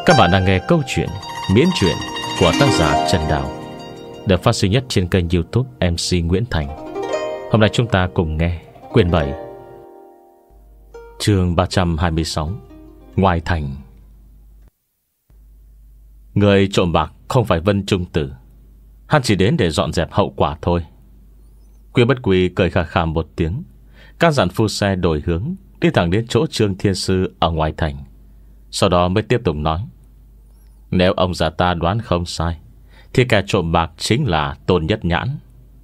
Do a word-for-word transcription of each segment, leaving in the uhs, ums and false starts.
Các bạn đang nghe câu chuyện Miễn Chuyện của tác giả Trần Đào, được phát sinh nhất trên kênh YouTube em xê Nguyễn Thành. Hôm nay chúng ta cùng nghe quyển bảy, chương ba trăm hai mươi sáu, Ngoài Thành. Người trộm bạc không phải Vân Trung Tử, hắn chỉ đến để dọn dẹp hậu quả thôi. Quy Bất Quy cười khà khà một tiếng, can dặn phu xe đổi hướng, đi thẳng đến chỗ Trương Thiên Sư ở ngoài thành. Sau đó mới tiếp tục nói: Nếu ông già ta đoán không sai, thì kẻ trộm bạc chính là Tôn Nhất Nhãn.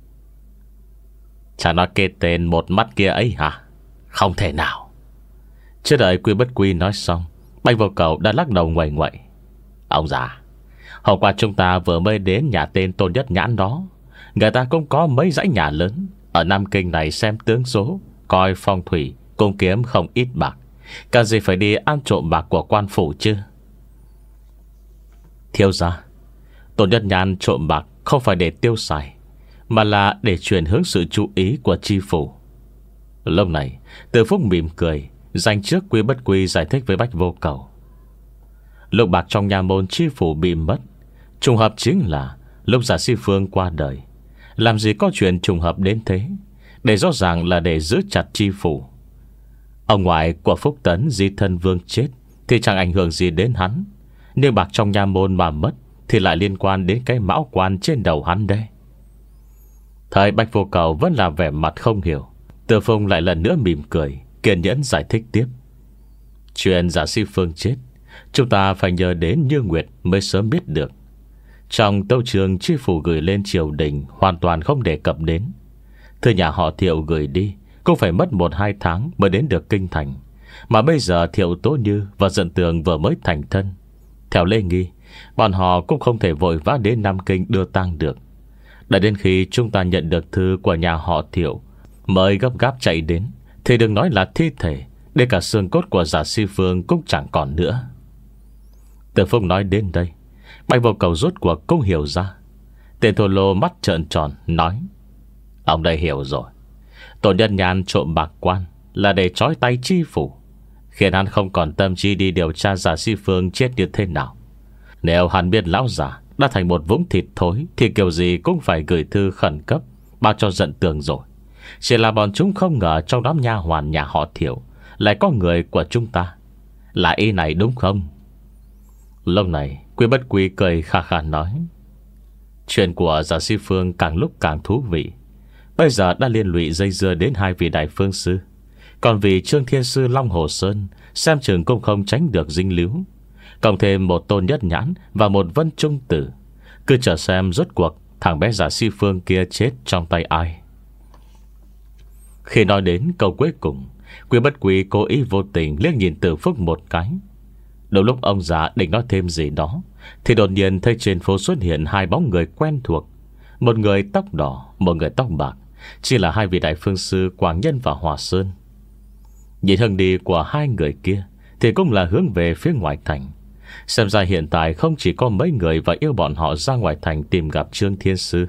Chả nói kê tên một mắt kia ấy hả? Không thể nào. Chưa đợi Quy Bất Quy nói xong, Bạch Vô Cầu đã lắc đầu nguậy nguậy: Ông già, hôm qua chúng ta vừa mới đến nhà tên Tôn Nhất Nhãn đó. Người ta cũng có mấy dãy nhà lớn ở Nam Kinh này xem tướng số, coi phong thủy, cung kiếm không ít bạc. Cần gì phải đi ăn trộm bạc của quan phủ chứ? Thiếu gia, Tôn Nhất Nhãn trộm bạc không phải để tiêu xài, mà là để chuyển hướng sự chú ý của chi phủ. Lúc này Từ Phúc mỉm cười, dành trước Quy Bất Quy giải thích với Bạch Vô Cầu: Lúc bạc trong nhà môn chi phủ bị mất, trùng hợp chính là lúc Giả Si Phương qua đời. Làm gì có chuyện trùng hợp đến thế? Để rõ ràng là để giữ chặt chi phủ. Ông ngoại của Phúc Tấn Di Thân Vương chết thì chẳng ảnh hưởng gì đến hắn, nhưng bạc trong nhà môn mà mất thì lại liên quan đến cái mão quan trên đầu hắn đây. Thời Bạch Vô Cầu vẫn là vẻ mặt không hiểu. Từ Phùng lại lần nữa mỉm cười, kiên nhẫn giải thích tiếp: Chuyện Giả Si Phương chết, chúng ta phải nhờ đến Như Nguyệt mới sớm biết được. Trong tấu chương chi phủ gửi lên triều đình hoàn toàn không đề cập đến. Thư nhà họ Thiệu gửi đi cũng phải mất một hai tháng mới đến được kinh thành. Mà bây giờ Thiệu Tố Như và Dận Tường vừa mới thành thân. Theo lễ nghi, bọn họ cũng không thể vội vã đến Nam Kinh đưa tang được. Đợi đến khi chúng ta nhận được thư của nhà họ Thiệu mới gấp gáp chạy đến, thì đừng nói là thi thể, để cả xương cốt của Giả Si Phương cũng chẳng còn nữa. Từ Phúc nói đến đây, Bạch Vô Cầu rốt cuộc cũng hiểu ra. Tên thô lô mắt trợn tròn nói: Ông đây hiểu rồi. Tôn Nhất Nhãn trộm bạc quan là để trói tay chi phủ, khiến hắn không còn tâm trí đi điều tra Giả Si Phương chết như thế nào. Nếu hắn biết lão giả đã thành một vũng thịt thối, thì kiểu gì cũng phải gửi thư khẩn cấp báo cho Dận Tường rồi. Chỉ là bọn chúng không ngờ trong đám nha hoàn nhà họ Thiệu lại có người của chúng ta. Là ý này đúng không? Lúc này Quy Bất Quy cười khà khà nói: Chuyện của Giả Si Phương càng lúc càng thú vị. Bây giờ đã liên lụy dây dưa đến hai vị đại phương sư. Còn vì Trương Thiên Sư Long Hồ Sơn, xem chừng cũng không tránh được dính líu. Cộng thêm một Tôn Nhất Nhãn và một Vân Trung Tử. Cứ chờ xem rốt cuộc thằng bé Giả Si Phương kia chết trong tay ai. Khi nói đến câu cuối cùng, Quy Bất Quy cố ý vô tình liếc nhìn Từ Phúc một cái. Đầu lúc ông già định nói thêm gì đó, thì đột nhiên thấy trên phố xuất hiện hai bóng người quen thuộc. Một người tóc đỏ, một người tóc bạc, chỉ là hai vị đại phương sư Quảng Nhân và Hòa Sơn. Nhìn hướng đi của hai người kia thì cũng là hướng về phía ngoài thành. Xem ra hiện tại không chỉ có mấy người và yêu bọn họ ra ngoài thành tìm gặp Trương Thiên Sư.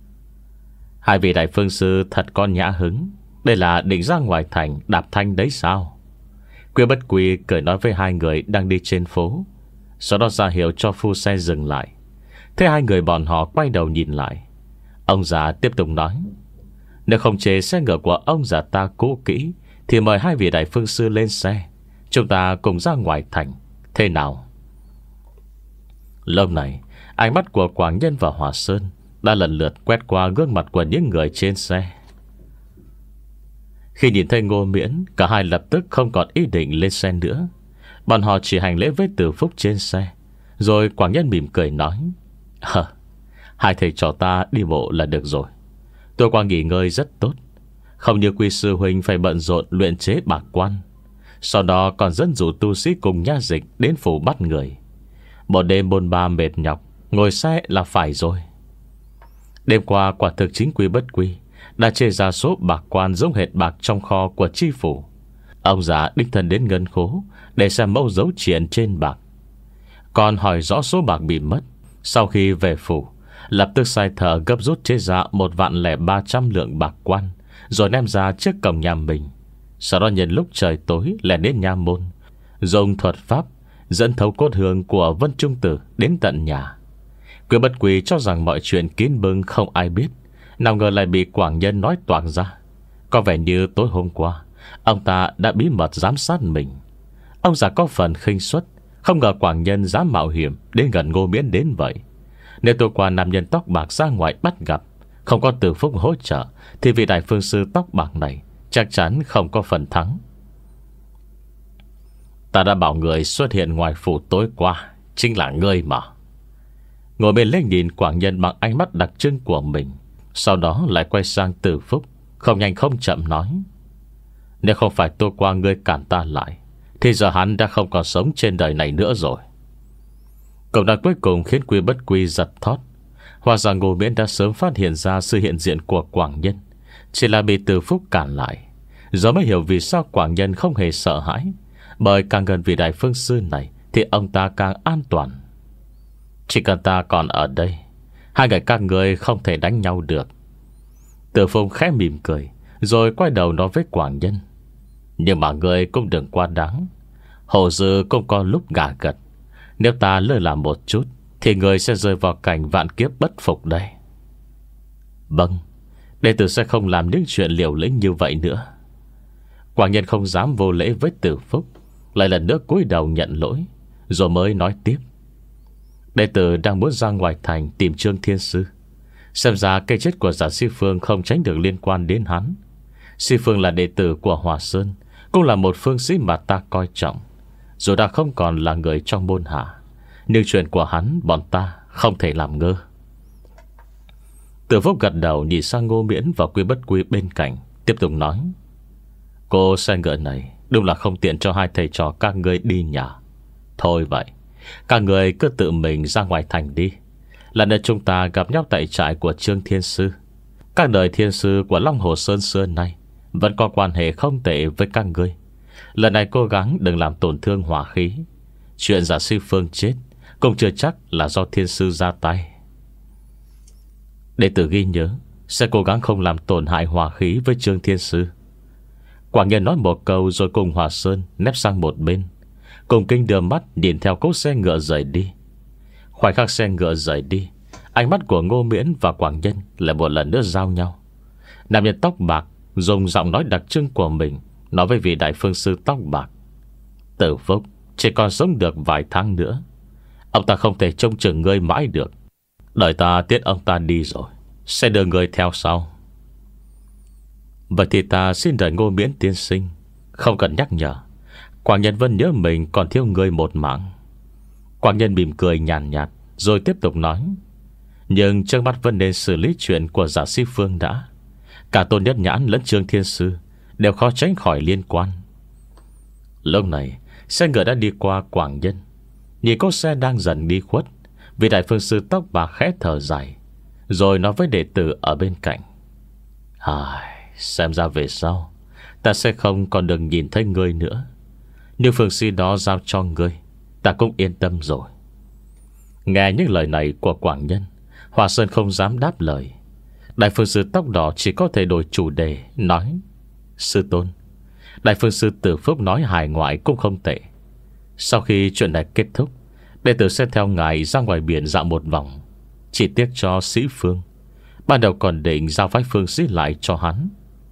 Hai vị đại phương sư thật con nhã hứng. Đây là định ra ngoài thành đạp thanh đấy sao? Quy Bất Quy cười nói với hai người đang đi trên phố, sau đó ra hiệu cho phu xe dừng lại. Thế hai người bọn họ quay đầu nhìn lại. Ông già tiếp tục nói: Nếu không chế xe ngựa của ông già ta cũ kỹ, thì mời hai vị đại phương sư lên xe, chúng ta cùng ra ngoài thành, thế nào? Lúc này ánh mắt của Quảng Nhân và Hòa Sơn đã lần lượt quét qua gương mặt của những người trên xe. Khi nhìn thấy Ngô Miễn, cả hai lập tức không còn ý định lên xe nữa. Bọn họ chỉ hành lễ với Từ Phúc trên xe. Rồi Quảng Nhân mỉm cười nói: Hờ, hai thầy trò ta đi bộ là được rồi. Tôi qua nghỉ ngơi rất tốt, không như Quy sư huynh phải bận rộn luyện chế bạc quan, sau đó còn dẫn dụ tu sĩ cùng nha dịch đến phủ bắt người. Một đêm bôn ba mệt nhọc, ngồi xe là phải rồi. Đêm qua quả thực chính Quy Bất Quy đã chê ra số bạc quan giống hệt bạc trong kho của chi phủ. Ông già đích thân đến ngân khố để xem mẫu dấu triện trên bạc, còn hỏi rõ số bạc bị mất. Sau khi về phủ, lập tức sai thợ gấp rút chế ra một vạn lẻ ba trăm lượng bạc quan, rồi đem ra trước cổng nhà mình. Sau đó nhân lúc trời tối lẻn đến nha môn, dùng thuật pháp dẫn thấu cốt hương của Vân Trung Tử đến tận nhà. Quý Bất Quy cho rằng mọi chuyện kín bưng không ai biết, nào ngờ lại bị Quảng Nhân nói toạc ra. Có vẻ như tối hôm qua ông ta đã bí mật giám sát mình. Ông già có phần khinh suất, không ngờ Quảng Nhân dám mạo hiểm đến gần Ngô Miễn đến vậy. Nếu tối qua nam nhân tóc bạc ra ngoài bắt gặp, không có Từ Phúc hỗ trợ, thì vị đại phương sư tóc bạc này chắc chắn không có phần thắng. Ta đã bảo người xuất hiện ngoài phủ tối qua chính là ngươi mà. Ngồi bên lên nhìn Quảng Nhân bằng ánh mắt đặc trưng của mình, sau đó lại quay sang Từ Phúc, không nhanh không chậm nói: nếu không phải tối qua ngươi cản ta lại, thì giờ hắn đã không còn sống trên đời này nữa rồi. Câu nói cuối cùng khiến Quý Bất Quy giật thót. Hóa ra Ngô Miễn đã sớm phát hiện ra sự hiện diện của Quảng Nhân, chỉ là bị Từ Phúc cản lại. Giờ mới hiểu vì sao Quảng Nhân không hề sợ hãi, bởi càng gần vị đại phương sư này thì ông ta càng an toàn. Chỉ cần ta còn ở đây, hai người các người không thể đánh nhau được. Từ Phúc khẽ mỉm cười, rồi quay đầu nói với Quảng Nhân: nhưng mà người cũng đừng quá đáng. Hồ Dư cũng có lúc gà gật. Nếu ta lơ là một chút, thì người sẽ rơi vào cảnh vạn kiếp bất phục đây. Vâng, đệ tử sẽ không làm những chuyện liều lĩnh như vậy nữa. Quảng Nhân không dám vô lễ với Từ Phúc, lại lần nữa cúi đầu nhận lỗi, rồi mới nói tiếp: đệ tử đang muốn ra ngoài thành tìm Trương Thiên Sư. Xem ra cái chết của Giả Sĩ Phương không tránh được liên quan đến hắn. Sĩ Phương là đệ tử của Hòa Sơn, cũng là một phương sĩ mà ta coi trọng. Dù đã không còn là người trong môn hạ, nhưng chuyện của hắn bọn ta không thể làm ngơ. Từ Phúc gật đầu nhìn sang Ngô Miễn và Quý Bất Quy bên cạnh, tiếp tục nói: cô xe ngựa này đúng là không tiện cho hai thầy trò các ngươi đi nhà. Thôi vậy, các người cứ tự mình ra ngoài thành đi. Lần này chúng ta gặp nhau tại trại của Trương Thiên Sư. Các đời thiên sư của Long Hồ Sơn xưa nay vẫn có quan hệ không tệ với các ngươi. Lần này cố gắng đừng làm tổn thương hỏa khí. Chuyện Giả Sư Phương chết cũng chưa chắc là do thiên sư ra tay. Đệ tử ghi nhớ, sẽ cố gắng không làm tổn hại hỏa khí với Trương Thiên Sư. Quảng Nhân nói một câu rồi cùng Hòa Sơn nép sang một bên, cùng kinh đưa mắt nhìn theo cỗ xe ngựa rời đi. Khoảnh khắc xe ngựa rời đi, ánh mắt của Ngô Miễn và Quảng Nhân lại một lần nữa giao nhau. Nam nhân tóc bạc dùng giọng nói đặc trưng của mình nói với vị đại phương sư tóc bạc: Tử Phúc chỉ còn sống được vài tháng nữa. Ông ta không thể trông chừng ngươi mãi được. Đợi ta tiết ông ta đi rồi sẽ đưa ngươi theo sau. Vậy thì ta xin đợi Ngô Miễn tiên sinh không cần nhắc nhở. Quảng Nhân vẫn nhớ mình còn thiếu ngươi một mạng. Quảng Nhân mỉm cười nhàn nhạt, nhạt rồi tiếp tục nói: nhưng trước mắt vẫn nên xử lý chuyện của Giả Sĩ Phương đã. Cả Tôn Nhất Nhãn lẫn Trương Thiên Sư đều khó tránh khỏi liên quan. Lúc này xe ngựa đã đi qua Quảng Nhân. Nhìn cô xe đang dần đi khuất, vị đại phương sư tóc bạc khẽ thở dài, rồi nói với đệ tử ở bên cạnh: Ai, xem ra về sau ta sẽ không còn được nhìn thấy ngươi nữa. Nhưng phương sĩ đó giao cho ngươi, ta cũng yên tâm rồi. Nghe những lời này của Quảng Nhân, Hòa Sơn không dám đáp lời. Đại phương sư tóc đỏ chỉ có thể đổi chủ đề, nói: Sư tôn, đại phương sư Tử Phúc nói hài ngoại cũng không tệ. Sau khi chuyện này kết thúc, đệ tử sẽ theo ngài ra ngoài biển dạo một vòng. Chỉ tiếc cho Sĩ Phương, ban đầu còn định giao phái phương sĩ lại cho hắn.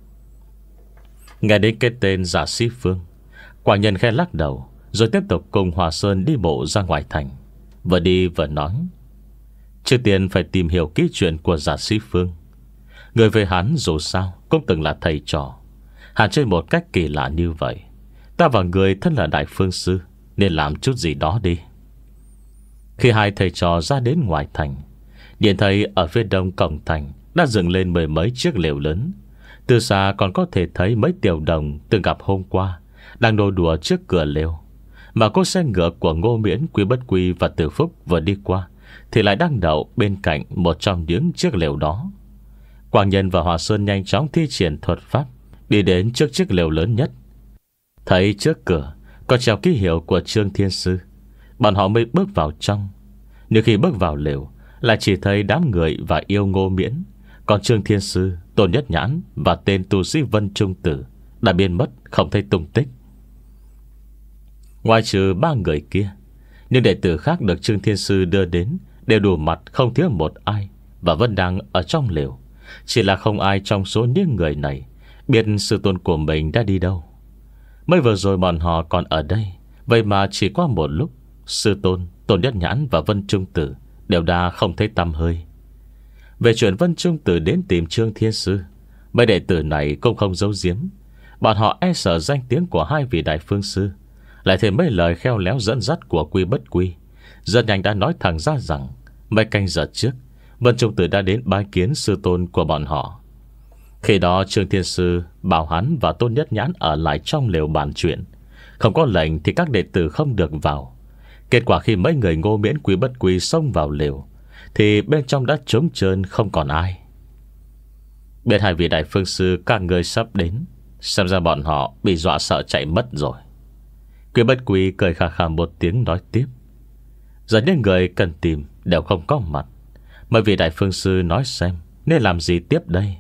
Nghe đến cái tên Giả Sĩ Phương, Quảng Nhân khẽ lắc đầu, rồi tiếp tục cùng Hòa Sơn đi bộ ra ngoài thành. Vừa đi vừa nói: trước tiên phải tìm hiểu kỹ chuyện của Giả Sĩ Phương. Người về hắn dù sao cũng từng là thầy trò. Hắn chơi một cách kỳ lạ như vậy, ta và người thân là đại phương sư nên làm chút gì đó đi. Khi hai thầy trò ra đến ngoài thành, điện thấy ở phía đông cổng thành đã dựng lên mười mấy chiếc lều lớn. Từ xa còn có thể thấy mấy tiểu đồng từng gặp hôm qua đang nô đùa trước cửa lều. Mà cỗ xe ngựa của Ngô Miễn, Quý Bất Quy và Tử Phúc vừa đi qua thì lại đang đậu bên cạnh một trong những chiếc lều đó. Quảng Nhân và Hòa Sơn nhanh chóng thi triển thuật pháp, đi đến trước chiếc lều lớn nhất. Thấy trước cửa có treo ký hiệu của Trương Thiên Sư, bọn họ mới bước vào trong. Nhưng khi bước vào lều, lại chỉ thấy đám người và yêu Ngô Miễn. Còn Trương Thiên Sư, Tôn Nhất Nhãn và tên tu sĩ Vân Trung Tử đã biến mất không thấy tung tích. Ngoài trừ ba người kia Nhưng đệ tử khác được Trương Thiên Sư đưa đến đều đủ mặt không thiếu một ai, và vẫn đang ở trong lều. Chỉ là không ai trong số những người này biết sư tôn của mình đã đi đâu. Mới vừa rồi bọn họ còn ở đây, vậy mà chỉ qua một lúc, sư tôn, Tôn Nhất Nhãn và Vân Trung Tử đều đã không thấy tăm hơi. Về chuyện Vân Trung Tử đến tìm Trương Thiên Sư, mấy đệ tử này cũng không giấu giếm. Bọn họ e sợ danh tiếng của hai vị đại phương sư, lại thêm mấy lời khéo léo dẫn dắt của Quy Bất Quy, rất nhanh đã nói thẳng ra rằng mấy canh giờ trước Vân Trung Tử đã đến bái kiến sư tôn của bọn họ. Khi đó Trương Thiên Sư bảo hắn và Tôn Nhất Nhãn ở lại trong lều bàn chuyện. Không có lệnh thì các đệ tử không được vào. Kết quả khi mấy người Ngô Miễn Quy Bất Quy xông vào lều, thì bên trong đã trống trơn không còn ai. Biết hai vị đại phương sư các người sắp đến, xem ra bọn họ bị dọa sợ chạy mất rồi. Quy Bất Quy cười khà khà một tiếng nói tiếp: giờ những người cần tìm đều không có mặt, mấy vị đại phương sư nói xem nên làm gì tiếp đây.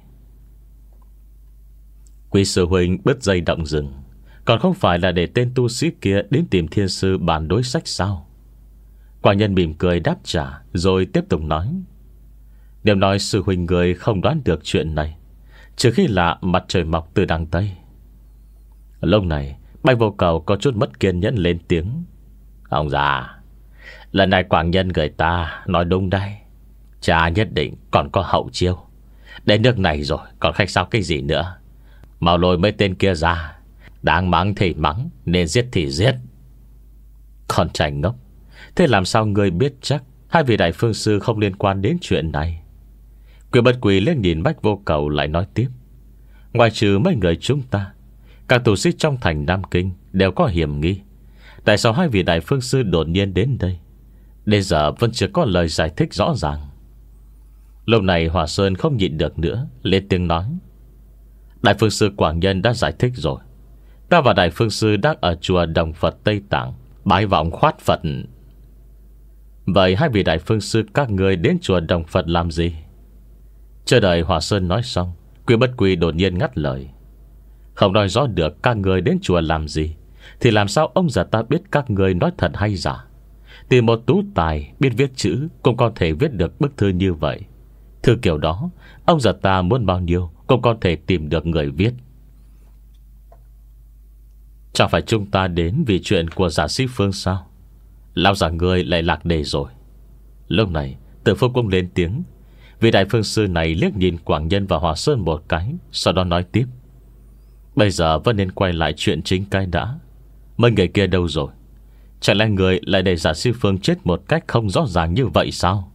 Quý sư huynh bứt dây động rừng, còn không phải là để tên tu sĩ kia đến tìm thiên sư bàn đối sách sao? Quang Nhân mỉm cười đáp trả, rồi tiếp tục nói: nếu nói sư huynh người không đoán được chuyện này, trừ khi là mặt trời mọc từ đằng Tây. Lúc này Bạch Vô Cầu có chút mất kiên nhẫn lên tiếng: ông già, lần này Quang Nhân người ta nói đúng đây. Cha nhất định còn có hậu chiêu. Đến nước này rồi còn khách sáo cái gì nữa. Mau lôi mấy tên kia ra. Đáng mắng thì mắng, nên giết thì giết. Con trai ngốc, thế làm sao ngươi biết chắc hai vị đại phương sư không liên quan đến chuyện này? Quy Bất Quy lên nhìn Bách Vô Cầu lại nói tiếp: ngoài trừ mấy người chúng ta, các tù sĩ trong thành Nam Kinh đều có hiểm nghi. Tại sao hai vị đại phương sư đột nhiên đến đây? Đến giờ vẫn chưa có lời giải thích rõ ràng. Lúc này Hòa Sơn không nhịn được nữa, lên tiếng nói: đại phương sư Quảng Nhân đã giải thích rồi. Ta và đại phương sư đang ở chùa Đồng Phật Tây Tạng bái vọng khoát Phật. Vậy hai vị đại phương sư các người đến chùa Đồng Phật làm gì? Chờ đợi Hòa Sơn nói xong, Quy Bất Quy đột nhiên ngắt lời: không nói rõ được các người đến chùa làm gì, thì làm sao ông già ta biết các người nói thật hay giả? Tìm một tú tài biết viết chữ cũng có thể viết được bức thư như vậy. Thư kiểu đó, ông già ta muốn bao nhiêu cũng có thể tìm được người viết. Chẳng phải chúng ta đến vì chuyện của giả sĩ Phương sao? Lão già người lại lạc đề rồi. Lúc này Từ Phúc cũng lên tiếng. Vị đại phương sư này liếc nhìn Quảng Nhân và Hòa Sơn một cái, sau đó nói tiếp: bây giờ vẫn nên quay lại chuyện chính cái đã. Mấy người kia đâu rồi? Chẳng lẽ người lại để giả sĩ Phương chết một cách không rõ ràng như vậy sao?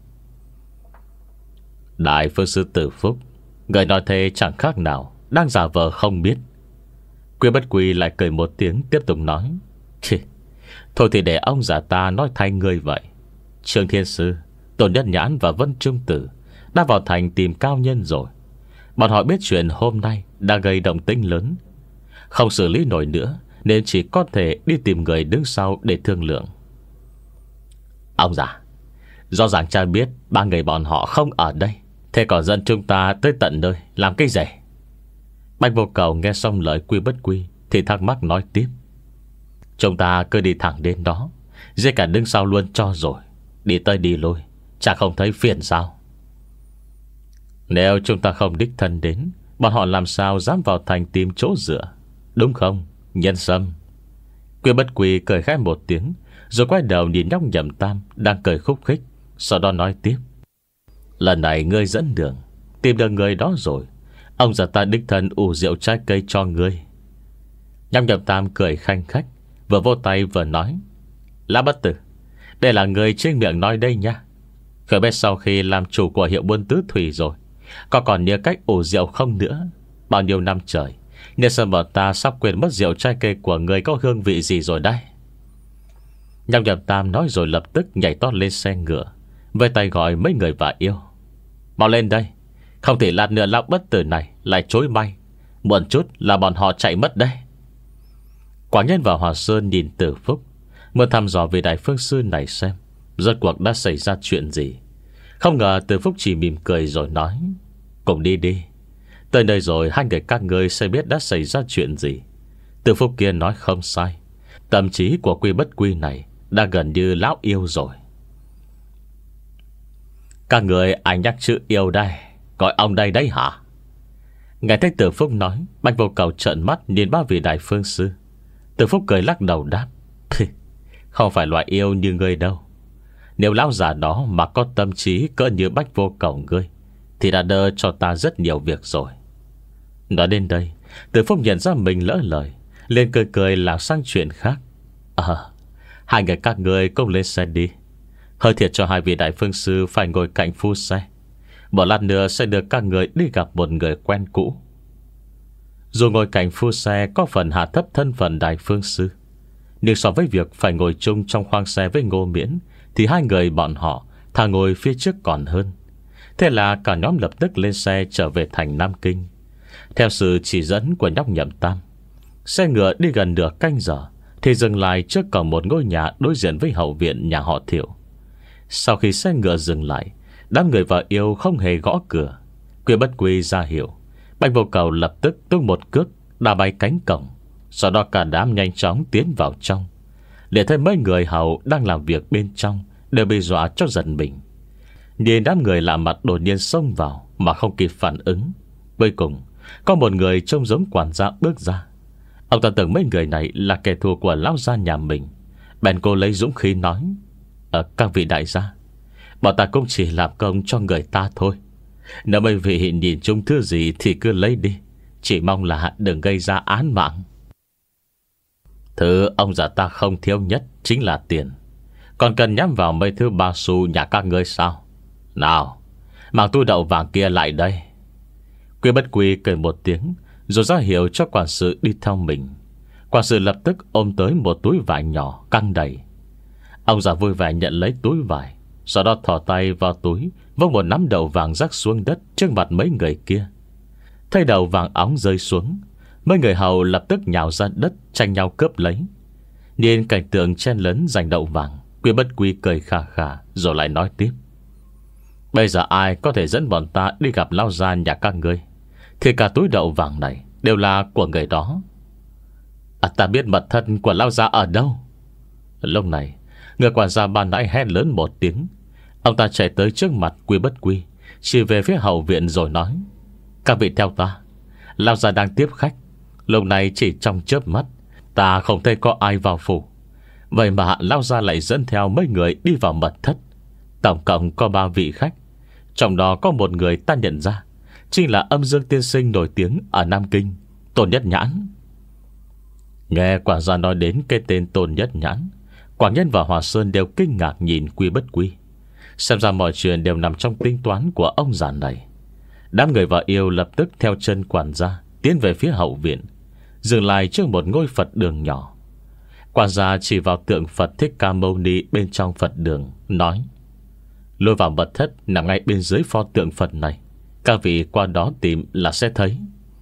Đại phương sư Tử Phúc, người nói thế chẳng khác nào đang giả vờ không biết. Quy Bất Quy lại cười một tiếng, tiếp tục nói: thôi thì để ông già ta nói thay người vậy. Trương Thiên Sư, Tôn Nhất Nhãn và Vân Trung Tử đã vào thành tìm cao nhân rồi. Bọn họ biết chuyện hôm nay đã gây động tĩnh lớn, không xử lý nổi nữa, nên chỉ có thể đi tìm người đứng sau để thương lượng. Ông già, rõ ràng cha biết ba người bọn họ không ở đây, thế còn dẫn chúng ta tới tận nơi làm cái gì? Bạch Vô Cầu nghe xong lời Quy Bất Quy thì thắc mắc nói tiếp: chúng ta cứ đi thẳng đến đó, giết cả đứng sau luôn cho rồi. Đi tới đi lui, chả không thấy phiền sao? Nếu chúng ta không đích thân đến, bọn họ làm sao dám vào thành tìm chỗ dựa, đúng không, Nhân Sâm? Quy Bất Quy cười khẽ một tiếng, rồi quay đầu nhìn nhóc Nhậm Tam đang cười khúc khích, sau đó nói tiếp: lần này ngươi dẫn đường, tìm được người đó rồi. Ông già ta đích thân ủ rượu trái cây cho ngươi. Nhóc Nhậm Tam cười khanh khách, vừa vô tay vừa nói: Lã Bất Tử, đây là người trên miệng nói đây nha. Khởi biết sau khi làm chủ của hiệu buôn tứ thủy rồi, có còn nhớ cách ủ rượu không nữa? Bao nhiêu năm trời, Nhân Sâm bọn ta sắp quên mất rượu trái cây của người có hương vị gì rồi đây. Nhóc Nhậm Tam nói rồi lập tức nhảy tót lên xe ngựa, với tay gọi mấy người và yêu: mau lên đây, không thể lát nữa Lão Bất Tử này lại chối may, muộn chút là bọn họ chạy mất đây. Quảng Nhân và Hòa Sơn nhìn Tử Phúc, muốn thăm dò về đại phương sư này xem rốt cuộc đã xảy ra chuyện gì. Không ngờ Tử Phúc chỉ mỉm cười rồi nói: cùng đi đi, tới nơi rồi hai người các ngươi sẽ biết đã xảy ra chuyện gì. Tử Phúc kia nói không sai, tâm trí của Quy Bất Quy này đã gần như lão yêu rồi. Các người ai nhắc chữ yêu đây, gọi ông đây đấy hả? Nghe thấy Từ Phúc nói, Bạch Vô Cầu trợn mắt nhìn ba vị đại phương sư. Từ Phúc cười lắc đầu đáp: Không phải loại yêu như ngươi đâu. Nếu lão già đó mà có tâm trí cỡ như Bạch Vô Cầu ngươi thì đã đỡ cho ta rất nhiều việc rồi. Nói đến đây, Từ Phúc nhận ra mình lỡ lời, lên cười cười làm sang chuyện khác. À, hai người các ngươi cùng lên xe đi. Hơi thiệt cho hai vị đại phương sư phải ngồi cạnh phu xe. Một lát nữa sẽ được các người đi gặp một người quen cũ. Dù ngồi cạnh phu xe có phần hạ thấp thân phận đại phương sư, nhưng so với việc phải ngồi chung trong khoang xe với Ngô Miễn thì hai người bọn họ thà ngồi phía trước còn hơn. Thế là cả nhóm lập tức lên xe trở về thành Nam Kinh. Theo sự chỉ dẫn của nhóc Nhậm Tam, xe ngựa đi gần nửa canh giờ thì dừng lại trước cổng một ngôi nhà đối diện với hậu viện nhà họ Thiệu. Sau khi xe ngựa dừng lại, đám người vợ yêu không hề gõ cửa. Quy Bất Quy ra hiệu, Bạch Vô Cầu lập tức tung một cước đá bay cánh cổng. Sau đó cả đám nhanh chóng tiến vào trong. Để thấy mấy người hầu đang làm việc bên trong đều bị dọa cho giật mình. Nhìn đám người lạ mặt đột nhiên xông vào mà không kịp phản ứng. Cuối cùng có một người trông giống quản gia bước ra. Ông ta tưởng mấy người này là kẻ thù của lão gia nhà mình, bèn cô lấy dũng khí nói: Ở các vị đại gia, bọn ta cũng chỉ làm công cho người ta thôi. Nếu mấy vị nhìn chung thứ gì thì cứ lấy đi, chỉ mong là đừng gây ra án mạng. Thứ ông già ta không thiếu nhất chính là tiền. Còn cần nhắm vào mấy thứ ba xu nhà các ngươi sao? Nào, mang túi đậu vàng kia lại đây. Quy Bất Quy cười một tiếng, rồi ra hiệu cho quản sự đi theo mình. Quản sự lập tức ôm tới một túi vải nhỏ căng đầy. Ông già vui vẻ nhận lấy túi vải, sau đó thò tay vào túi, vung một nắm đậu vàng rắc xuống đất trước mặt mấy người kia. Thấy đậu vàng óng rơi xuống, mấy người hầu lập tức nhào ra đất tranh nhau cướp lấy. Nhìn cảnh tượng chen lấn giành đậu vàng, Quy Bất Quy cười khà khà rồi lại nói tiếp: Bây giờ ai có thể dẫn bọn ta đi gặp lão gia nhà các ngươi thì cả túi đậu vàng này đều là của người đó. À, ta biết mật thân của lão gia ở đâu. Lúc này, người quản gia ban nãy hét lớn một tiếng. Ông ta chạy tới trước mặt Quy Bất Quy, chỉ về phía hậu viện rồi nói: Các vị theo ta, lão gia đang tiếp khách. Lúc này chỉ trong chớp mắt, ta không thấy có ai vào phủ. Vậy mà lão gia lại dẫn theo mấy người đi vào mật thất. Tổng cộng có ba vị khách, trong đó có một người ta nhận ra, chính là Âm Dương tiên sinh nổi tiếng ở Nam Kinh, Tôn Nhất Nhãn. Nghe quản gia nói đến cái tên Tôn Nhất Nhãn, Quảng Nhân và Hòa Sơn đều kinh ngạc nhìn Quy Bất Quy. Xem ra mọi chuyện đều nằm trong tính toán của ông già này. Đám người vợ yêu lập tức theo chân quản gia tiến về phía hậu viện, dừng lại trước một ngôi Phật đường nhỏ. Quản gia chỉ vào tượng Phật Thích Ca Mâu Ni bên trong Phật đường, nói: Lôi vào mật thất nằm ngay bên dưới pho tượng Phật này. Các vị qua đó tìm là sẽ thấy.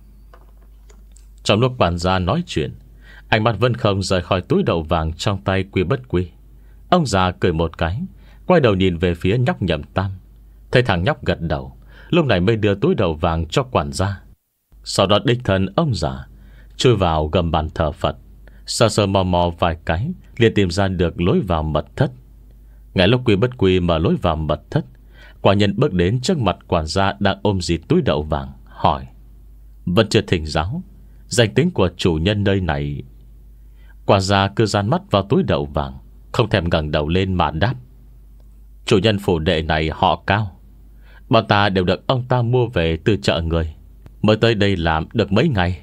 Trong lúc quản gia nói chuyện, ánh mắt vẫn không rời khỏi túi đậu vàng trong tay Quy Bất Quy. Ông già cười một cái, quay đầu nhìn về phía nhóc Nhậm Tam. Thấy thằng nhóc gật đầu, lúc này mới đưa túi đậu vàng cho quản gia. Sau đó đích thân ông già chui vào gầm bàn thờ Phật, sờ sờ mò mò vài cái, liền tìm ra được lối vào mật thất. Ngay lúc Quy Bất Quy mở lối vào mật thất, quả nhân bước đến trước mặt quản gia đang ôm dịt túi đậu vàng, hỏi: Vẫn chưa thỉnh giáo danh tính của chủ nhân nơi này? Quản gia cứ dán mắt vào túi đậu vàng, không thèm ngẩng đầu lên mà đáp: Chủ nhân phủ đệ này họ Cao. Bọn ta đều được ông ta mua về từ chợ người, mới tới đây làm được mấy ngày.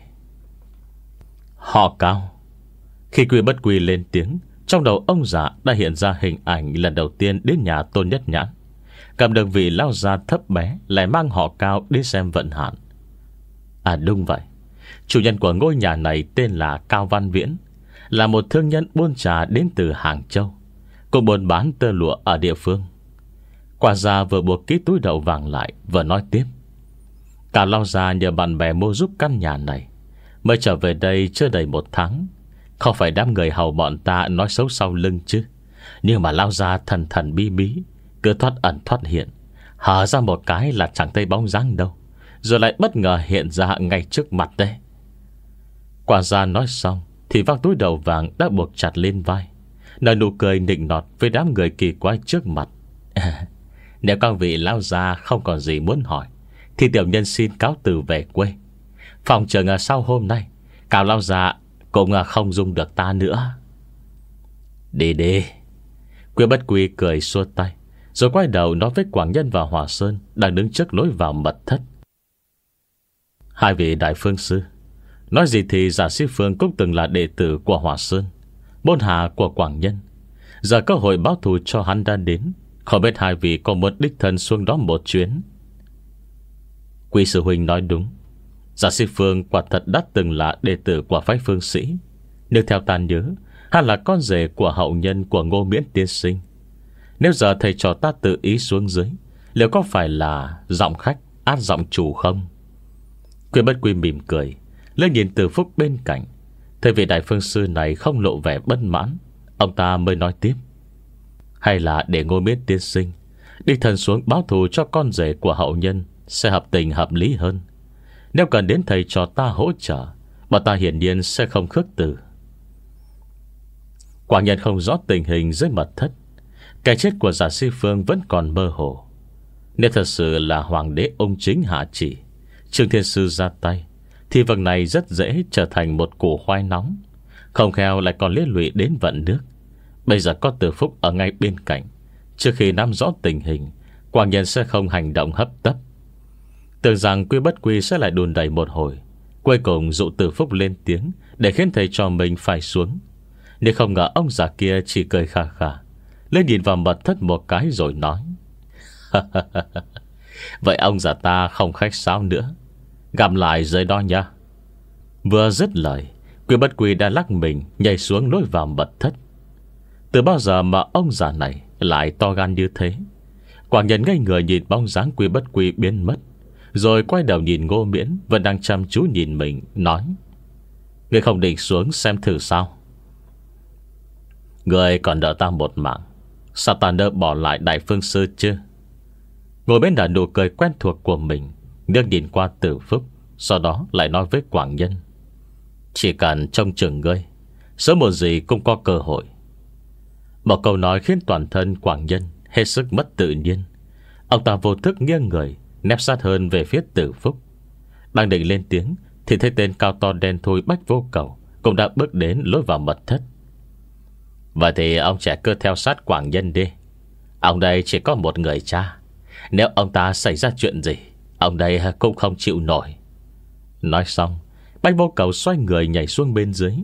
Họ Cao. Khi Quy Bất Quy lên tiếng, trong đầu ông già đã hiện ra hình ảnh lần đầu tiên đến nhà Tôn Nhất Nhãn, cầm được vị lão già thấp bé lại mang họ Cao đi xem vận hạn. À đúng vậy, chủ nhân của ngôi nhà này tên là Cao Văn Viễn, là một thương nhân buôn trà đến từ Hàng Châu, cũng buôn bán tơ lụa ở địa phương. Quản gia vừa buộc ký túi đậu vàng lại, vừa nói tiếp: Cả lão già nhờ bạn bè mua giúp căn nhà này, mới trở về đây chưa đầy một tháng. Không phải đám người hầu bọn ta nói xấu sau lưng chứ, nhưng mà lão già thần thần bí bí, cứ thoát ẩn thoát hiện, hở ra một cái là chẳng thấy bóng dáng đâu, rồi lại bất ngờ hiện ra ngay trước mặt đây. Quản gia nói xong thì vác túi đậu vàng đã buộc chặt lên vai, nở nụ cười nịnh nọt với đám người kỳ quái trước mặt. Nếu các vị lão già không còn gì muốn hỏi thì tiểu nhân xin cáo từ về quê. Phòng trường sau hôm nay Cao lão già cũng không dung được ta nữa. Đi đi. Quy Bất Quy cười xua tay, rồi quay đầu nói với Quảng Nhân và Hòa Sơn đang đứng trước lối vào mật thất. Hai vị đại phương sư, nói gì thì Giả Sĩ Phương cũng từng là đệ tử của Hòa Sơn, môn hạ của Quảng Nhân. Giờ cơ hội báo thù cho hắn đã đến, không biết hai vị có muốn đích thân xuống đó một chuyến. Quy sư huynh nói đúng. Giả Sĩ Phương quả thật đã từng là đệ tử của phái Phương Sĩ. Nếu theo ta nhớ, hắn là con rể của hậu nhân của Ngô Miễn tiên sinh. Nếu giờ thầy trò ta tự ý xuống dưới, liệu có phải là giọng khách át giọng chủ không? Quy Bất Quy mỉm cười, lên nhìn Từ Phúc bên cạnh. Thấy vị đại phương sư này không lộ vẻ bất mãn, ông ta mới nói tiếp. Hay là để Ngô Miễn tiên sinh đi thần xuống báo thù cho con rể của hậu nhân sẽ hợp tình hợp lý hơn. Nếu cần đến thầy trò ta hỗ trợ, bọn ta hiển nhiên sẽ không khước từ. Quảng Nhân không rõ tình hình dưới mật thất. Cái chết của Giả Sĩ Phương vẫn còn mơ hồ. Nếu thật sự là hoàng đế ông chính hạ chỉ, Trương Thiên Sư ra tay, thì vật này rất dễ trở thành một củ khoai nóng, không khéo lại còn liên lụy đến vận nước. Bây giờ có Từ Phúc ở ngay bên cạnh, trước khi nắm rõ tình hình, Quảng Nhân sẽ không hành động hấp tấp. Tưởng rằng Quy Bất Quy sẽ lại đùn đẩy một hồi, cuối cùng dụ Từ Phúc lên tiếng để khiến thầy cho mình phải xuống. Nhưng không ngờ ông già kia chỉ cười khà khà, lên nhìn vào mật thất một cái rồi nói. Vậy ông già ta không khách sáo nữa, gặp lại dưới đó nha. Vừa dứt lời, Quy Bất Quy đã lắc mình nhảy xuống lối vào mật thất. Từ bao giờ mà ông già này lại to gan như thế? Quảng Nhân ngây người nhìn bóng dáng Quy Bất Quy biến mất, rồi quay đầu nhìn Ngô Miễn vẫn đang chăm chú nhìn mình, nói. Ngươi không định xuống xem thử sao? Ngươi còn đỡ ta một mạng, sao ta nỡ bỏ lại đại phương sư chứ? Ngồi bên đã nụ cười quen thuộc của mình, nước nhìn qua Từ Phúc, sau đó lại nói với Quảng Nhân. Chỉ cần trông chừng ngươi, sớm một gì cũng có cơ hội. Một câu nói khiến toàn thân Quảng Nhân hết sức mất tự nhiên. Ông ta vô thức nghiêng người, nép sát hơn về phía Từ Phúc. Đang định lên tiếng thì thấy tên cao to đen thui Bách Vô Cầu cũng đã bước đến lối vào mật thất. Vậy thì ông trẻ cứ theo sát Quảng Nhân đi. Ông đây chỉ có một người cha, nếu ông ta xảy ra chuyện gì, ông đây cũng không chịu nổi. Nói xong, Bách Vô Cầu xoay người nhảy xuống bên dưới.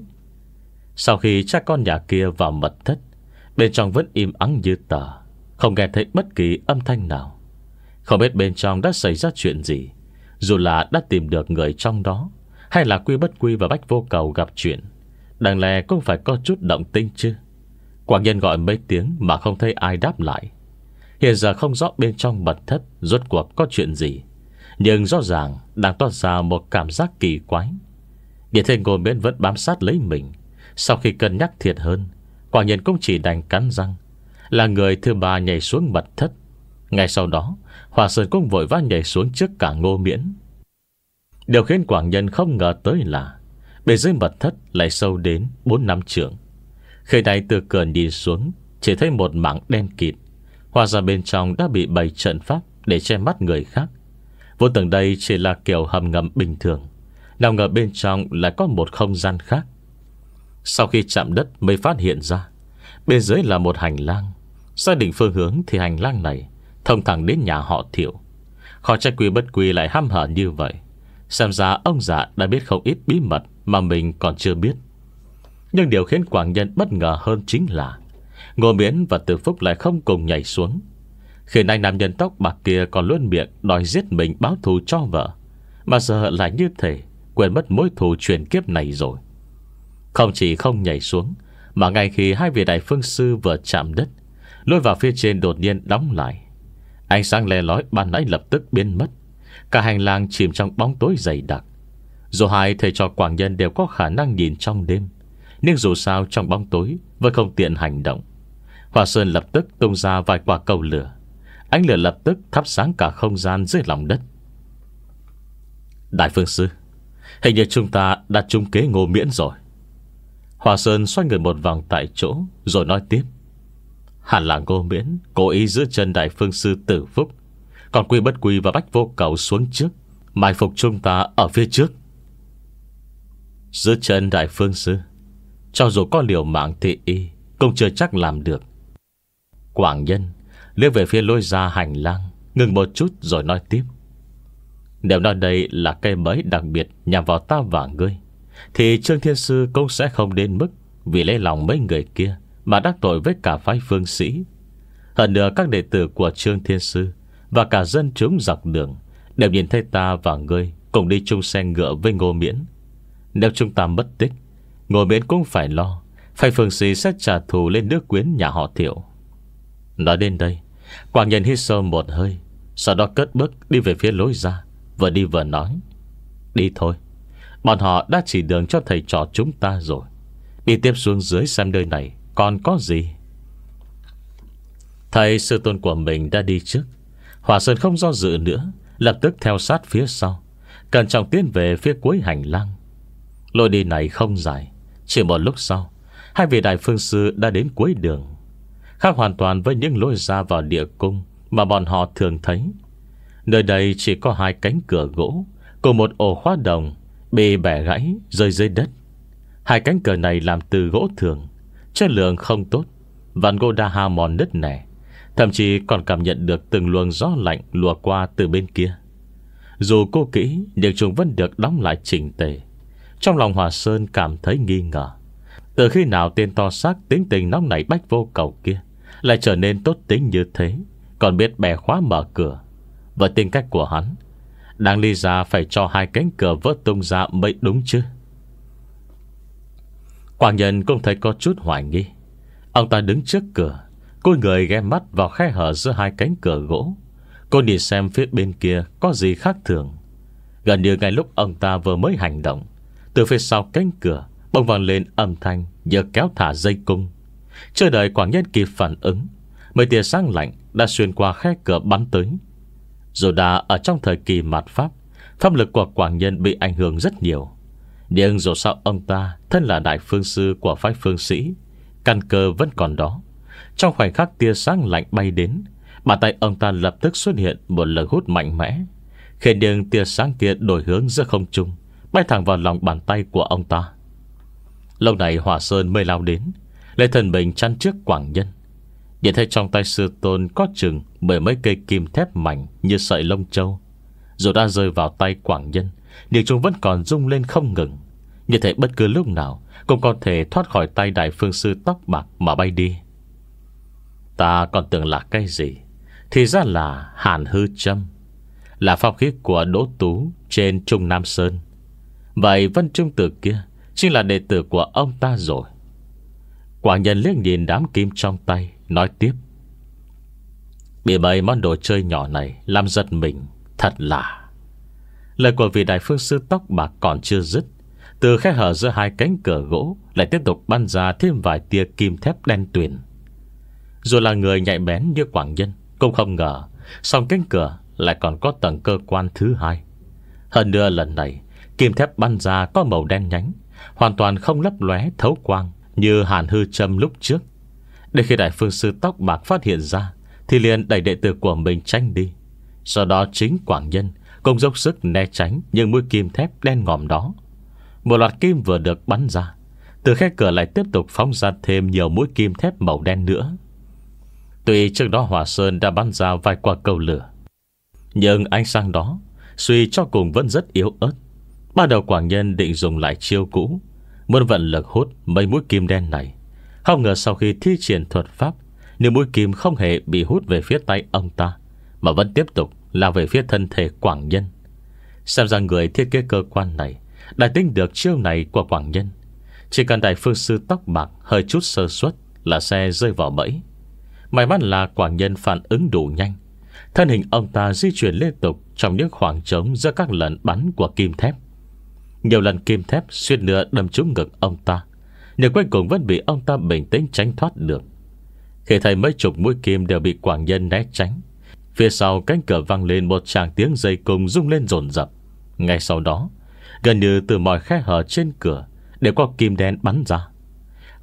Sau khi cha con nhà kia vào mật thất, bên trong vẫn im ắng như tờ, không nghe thấy bất kỳ âm thanh nào. Không biết bên trong đã xảy ra chuyện gì, dù là đã tìm được người trong đó, hay là Quy Bất Quy và Bách Vô Cầu gặp chuyện, đáng lẽ cũng phải có chút động tĩnh chứ. Quảng Nhân gọi mấy tiếng mà không thấy ai đáp lại. Hiện giờ không rõ bên trong mật thất rốt cuộc có chuyện gì, nhưng rõ ràng đang toát ra một cảm giác kỳ quái. Nhìn thấy Ngô Miễn vẫn bám sát lấy mình. Sau khi cân nhắc thiệt hơn, Quảng Nhân cũng chỉ đành cắn răng, là người thứ ba nhảy xuống mật thất. Ngay sau đó, Hòa Sơn cũng vội vã nhảy xuống trước cả Ngô Miễn. Điều khiến Quảng Nhân không ngờ tới là bên dưới mật thất lại sâu đến bốn năm trượng. Khi này từ cửa nhìn xuống, chỉ thấy một mảng đen kịt. Hóa ra bên trong đã bị bày trận pháp để che mắt người khác. Vô tưởng đây chỉ là kiểu hầm ngầm bình thường, nào ngờ bên trong lại có một không gian khác. Sau khi chạm đất mới phát hiện ra bên dưới là một hành lang. Xác định phương hướng thì hành lang này thông thẳng đến nhà họ Thiệu. Khó trách Quy Bất Quy lại hăm hở như vậy. Xem ra ông già đã biết không ít bí mật mà mình còn chưa biết. Nhưng điều khiến Quảng Nhân bất ngờ hơn chính là Ngô Miễn và Từ Phúc lại không cùng nhảy xuống. Khi nay nam nhân tóc bạc kia còn luôn miệng đòi giết mình báo thù cho vợ, mà giờ lại như thể quên mất mối thù truyền kiếp này rồi. Không chỉ không nhảy xuống, mà ngay khi hai vị đại phương sư vừa chạm đất, lối vào phía trên đột nhiên đóng lại. Ánh sáng le lói ban nãy lập tức biến mất. Cả hành lang chìm trong bóng tối dày đặc. Dù hai thầy trò Quảng Nhân đều có khả năng nhìn trong đêm, nhưng dù sao trong bóng tối vẫn không tiện hành động. Hòa Sơn lập tức tung ra vài quả cầu lửa. Ánh lửa lập tức thắp sáng cả không gian dưới lòng đất. Đại phương sư, hình như chúng ta đã trúng kế Ngô Miễn rồi. Hòa Sơn xoay người một vòng tại chỗ, rồi nói tiếp: hẳn là Ngô Miễn cố ý giữ chân Đại Phương Sư Tử Phúc, còn Quy Bất Quy và Bách Vô Cầu xuống trước, mai phục chúng ta ở phía trước. Giữ chân Đại Phương Sư, cho dù có liều mạng thì y cũng chưa chắc làm được. Quảng Nhân liếc về phía lối ra hành lang, ngừng một chút rồi nói tiếp: nếu nói đây là cây bẫy đặc biệt nhằm vào ta và ngươi, thì Trương Thiên Sư cũng sẽ không đến mức vì lấy lòng mấy người kia mà đắc tội với cả phái Phương Sĩ. Hơn nữa các đệ tử của Trương Thiên Sư và cả dân chúng dọc đường đều nhìn thấy ta và ngươi cùng đi chung xe ngựa với Ngô Miễn. Nếu chúng ta mất tích, Ngô Miễn cũng phải lo phái Phương Sĩ sẽ trả thù lên nước quyến nhà họ Thiệu. Nói đến đây, Quảng Nhân hít sâu một hơi, sau đó cất bước đi về phía lối ra, vừa đi vừa nói: đi thôi, bọn họ đã chỉ đường cho thầy trò chúng ta rồi. Đi tiếp xuống dưới xem nơi này còn có gì. Thầy sư tôn của mình đã đi trước, Hỏa Sơn không do dự nữa, lập tức theo sát phía sau, cẩn trọng tiến về phía cuối hành lang. Lối đi này không dài, chỉ một lúc sau, hai vị Đại Phương Sư đã đến cuối đường. Khác hoàn toàn với những lối ra vào địa cung mà bọn họ thường thấy. Nơi đây chỉ có hai cánh cửa gỗ cùng một ổ khóa đồng bị bẻ gãy rơi dưới đất. Hai cánh cửa này làm từ gỗ thường, chất lượng không tốt, ván gỗ đa ha mòn nứt nẻ, thậm chí còn cảm nhận được từng luồng gió lạnh lùa qua từ bên kia. Dù cô kỹ, nhưng chúng vẫn được đóng lại chỉnh tề. Trong lòng Hòa Sơn cảm thấy nghi ngờ, từ khi nào tên to xác tính tình nóng nảy Bách Vô Cầu kia lại trở nên tốt tính như thế, còn biết bẻ khóa mở cửa. Với tính cách của hắn, đáng lý ra phải cho hai cánh cửa vỡ tung ra mới đúng chứ. Quảng Nhân cũng thấy có chút hoài nghi. Ông ta đứng trước cửa, cúi người ghé mắt vào khe hở giữa hai cánh cửa gỗ. Cô nhìn xem phía bên kia có gì khác thường. Gần như ngay lúc ông ta vừa mới hành động, từ phía sau cánh cửa bỗng vang lên âm thanh giờ kéo thả dây cung. Chưa đợi Quảng Nhân kịp phản ứng, mấy tia sáng lạnh đã xuyên qua khe cửa bắn tới. Dù đã ở trong thời kỳ mạt Pháp, pháp lực của Quảng Nhân bị ảnh hưởng rất nhiều, nhưng dù sao ông ta thân là Đại Phương Sư của phái Phương Sĩ, căn cơ vẫn còn đó. Trong khoảnh khắc tia sáng lạnh bay đến, bàn tay ông ta lập tức xuất hiện một lực hút mạnh mẽ, khiến những tia sáng kia đổi hướng giữa không trung, bay thẳng vào lòng bàn tay của ông ta. Lúc này Hỏa Sơn mới lao đến, lấy thân mình chắn trước Quảng Nhân. Nhìn thấy trong tay sư tôn có chừng mười mấy cây kim thép mảnh như sợi lông châu. Dù đã rơi vào tay Quảng Nhân, nhưng chúng vẫn còn rung lên không ngừng, như thể bất cứ lúc nào cũng có thể thoát khỏi tay Đại Phương Sư tóc bạc mà bay đi. Ta còn tưởng là cái gì, thì ra là Hàn Hư Châm, là pháp khí của Đỗ Tú trên Trung Nam Sơn. Vậy Vân Trung Tử kia chính là đệ tử của ông ta rồi. Quảng Nhân liếc nhìn đám kim trong tay, nói tiếp: bị mấy món đồ chơi nhỏ này làm giật mình, thật là. Lời của vị Đại Phương Sư tóc bạc còn chưa dứt, từ khe hở giữa hai cánh cửa gỗ lại tiếp tục bắn ra thêm vài tia kim thép đen tuyền. Dù là người nhạy bén như Quảng Nhân cũng không ngờ song cánh cửa lại còn có tầng cơ quan thứ hai. Hơn nữa lần này kim thép bắn ra có màu đen nhánh, hoàn toàn không lấp lóe thấu quang như Hàn Hư Châm lúc trước. Để khi Đại Phương Sư tóc bạc phát hiện ra, thì liền đẩy đệ tử của mình tránh đi. Sau đó chính Quảng Nhân cũng dốc sức né tránh những mũi kim thép đen ngòm đó. Một loạt kim vừa được bắn ra, từ khe cửa lại tiếp tục phóng ra thêm nhiều mũi kim thép màu đen nữa. Tuy trước đó Hỏa Sơn đã bắn ra vài quả cầu lửa, nhưng ánh sáng đó suy cho cùng vẫn rất yếu ớt. Ban đầu Quảng Nhân định dùng lại chiêu cũ, muốn vận lực hút mấy mũi kim đen này. Không ngờ sau khi thi triển thuật pháp, những mũi kim không hề bị hút về phía tay ông ta, mà vẫn tiếp tục lao về phía thân thể Quảng Nhân. Xem ra người thiết kế cơ quan này đã tính được chiêu này của Quảng Nhân. Chỉ cần Đại Phương Sư tóc bạc hơi chút sơ suất là sẽ rơi vào bẫy. May mắn là Quảng Nhân phản ứng đủ nhanh, thân hình ông ta di chuyển liên tục trong những khoảng trống giữa các lần bắn của kim thép. Nhiều lần kim thép suýt nữa đâm trúng ngực ông ta, nhưng cuối cùng vẫn bị ông ta bình tĩnh tránh thoát được. Khi thấy mấy chục mũi kim đều bị Quảng Nhân né tránh, phía sau cánh cửa vang lên một tràng tiếng dây cung rung lên dồn dập. Ngay sau đó, gần như từ mọi khe hở trên cửa đều có kim đen bắn ra.